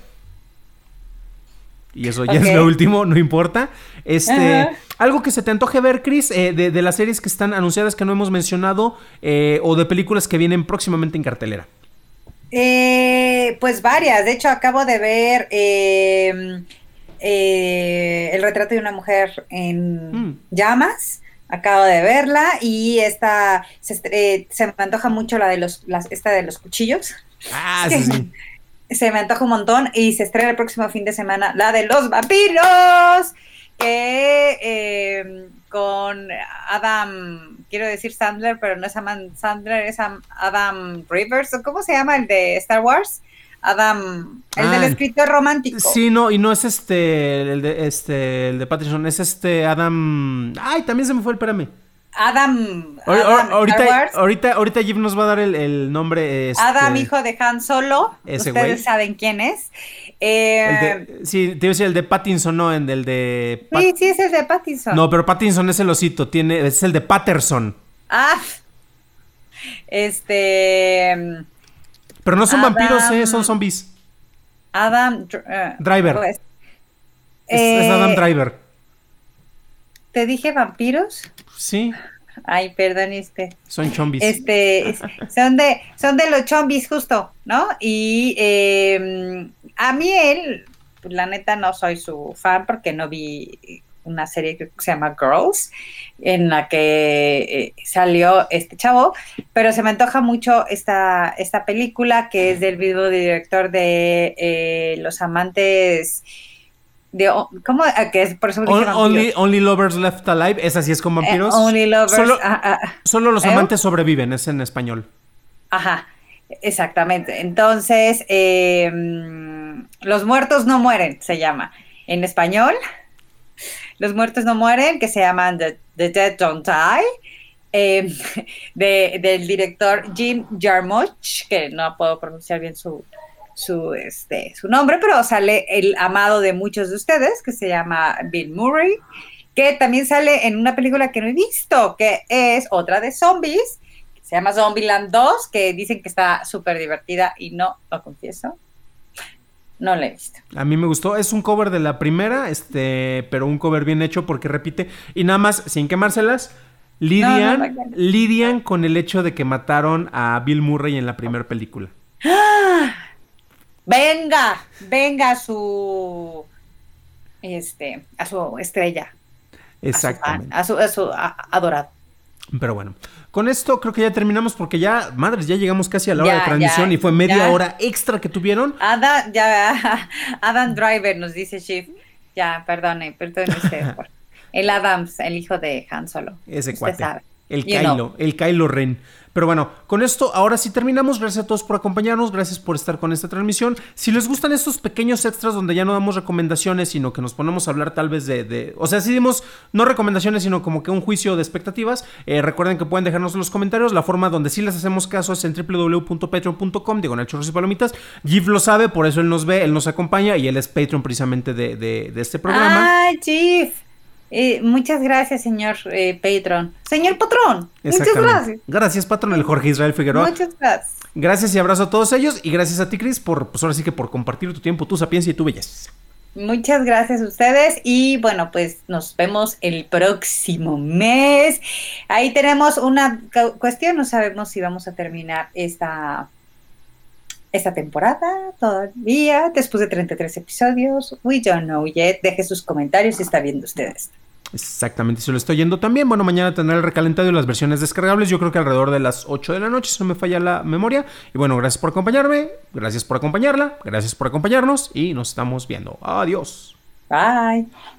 Y eso ya okay. es lo último, no importa. Este, uh-huh. Algo que se te antoje ver, Chris, eh, de, de las series que están anunciadas que no hemos mencionado, eh, o de películas que vienen próximamente en cartelera. Eh, pues varias. De hecho, acabo de ver eh, eh, El retrato de una mujer en mm. llamas. Acabo de verla y esta se, eh, se me antoja mucho la de los, las, esta de los cuchillos. Ah, sí, sí. Se me antoja un montón y se estrena el próximo fin de semana la de los vampiros, que eh, con Adam, quiero decir Sandler, pero no es Adam Sandler, es Adam Rivers, ¿cómo se llama el de Star Wars? Adam, el ah, del escritor romántico. Sí, no, y no es este, el de este, el de Pattinson, es este Adam, ay, también se me fue el, espérame. Adam, Adam Adam ahorita, ahorita, ahorita Jeff nos va a dar el, el nombre. Este, Adam, hijo de Han Solo. Ese Ustedes güey. saben quién es. Eh, el de, sí, te iba a decir el de Pattinson, no, el del de. Pat- sí, sí, es el de Pattinson. No, pero Pattinson es el osito, tiene, es el de Patterson. Ah, este. Pero no son Adam, vampiros, eh, son zombies. Adam uh, Driver. Pues, es, eh, es Adam Driver. ¿Te dije vampiros? Sí. Ay, perdón, este. Son chombis. Este, es, son de, son de los chombis, justo, ¿no? Y eh, a mí él, pues, la neta no soy su fan porque no vi una serie que se llama Girls, en la que eh, salió este chavo, pero se me antoja mucho esta, esta película que es del mismo director de eh, Los Amantes. De, ¿cómo? Que es por eso On, only, only Lovers Left Alive, esa sí es con vampiros. Eh, only Lovers. Solo, uh, uh, solo los ¿eh? amantes sobreviven, es en español. Ajá, exactamente. Entonces, eh, Los muertos no mueren, se llama. En español, Los muertos no mueren, que se llaman The, The Dead Don't Die. Eh, de, del director Jim Jarmusch, que no puedo pronunciar bien su su este su nombre, pero sale el amado de muchos de ustedes, que se llama Bill Murray, que también sale en una película que no he visto, que es otra de zombies, que se llama Zombieland dos, que dicen que está súper divertida y no, lo confieso, no la he visto. A mí me gustó, es un cover de la primera, este, pero un cover bien hecho porque repite, y nada más, sin quemárselas, lidian, no, no, no, lidian con el hecho de que mataron a Bill Murray en la primera película. ¡Ah! Venga, venga a su este, a su estrella. Exactamente. A su, a su, a su a, adorado. Pero bueno, con esto creo que ya terminamos porque ya, madres, ya llegamos casi a la hora ya, de transmisión ya, y fue media ya. hora extra que tuvieron. Adam, ya, Adam Driver nos dice Chief. Ya, perdone, perdone usted. Por, el Adams, el hijo de Han Solo. Ese usted cuate. Sabe. El you Kylo, know. el Kylo Ren. Pero bueno, con esto ahora sí terminamos. Gracias a todos por acompañarnos, gracias por estar con esta transmisión. Si les gustan estos pequeños extras donde ya no damos recomendaciones, sino que nos ponemos a hablar tal vez de... de o sea, sí dimos no recomendaciones, sino como que un juicio de expectativas. Eh, recuerden que pueden dejarnos en los comentarios. La forma donde sí les hacemos caso es en doble u doble u doble u punto patreon punto com, diagonal churros y palomitas. Gif lo sabe, por eso él nos ve, él nos acompaña y él es Patreon precisamente de, de, de este programa. ¡Ah, Gif! Eh, muchas gracias, señor eh, Patron. Señor Patrón, muchas gracias. Gracias, patrón, el Jorge Israel Figueroa. Muchas gracias. Gracias y abrazo a todos ellos. Y gracias a ti, Cris, por, pues ahora sí que por compartir tu tiempo, tu sapiencia y tu belleza. Muchas gracias a ustedes. Y bueno, pues nos vemos el próximo mes. Ahí tenemos una cu- cuestión. No sabemos si vamos a terminar esta... esta temporada todavía, después de treinta y tres episodios. We don't know yet. Deje sus comentarios si está viendo ustedes. Exactamente, si lo estoy yendo también. Bueno, mañana tendré el recalentado y las versiones descargables. Yo creo que alrededor de las ocho de la noche, si no me falla la memoria. Y bueno, gracias por acompañarme, gracias por acompañarla, gracias por acompañarnos y nos estamos viendo. Adiós. Bye.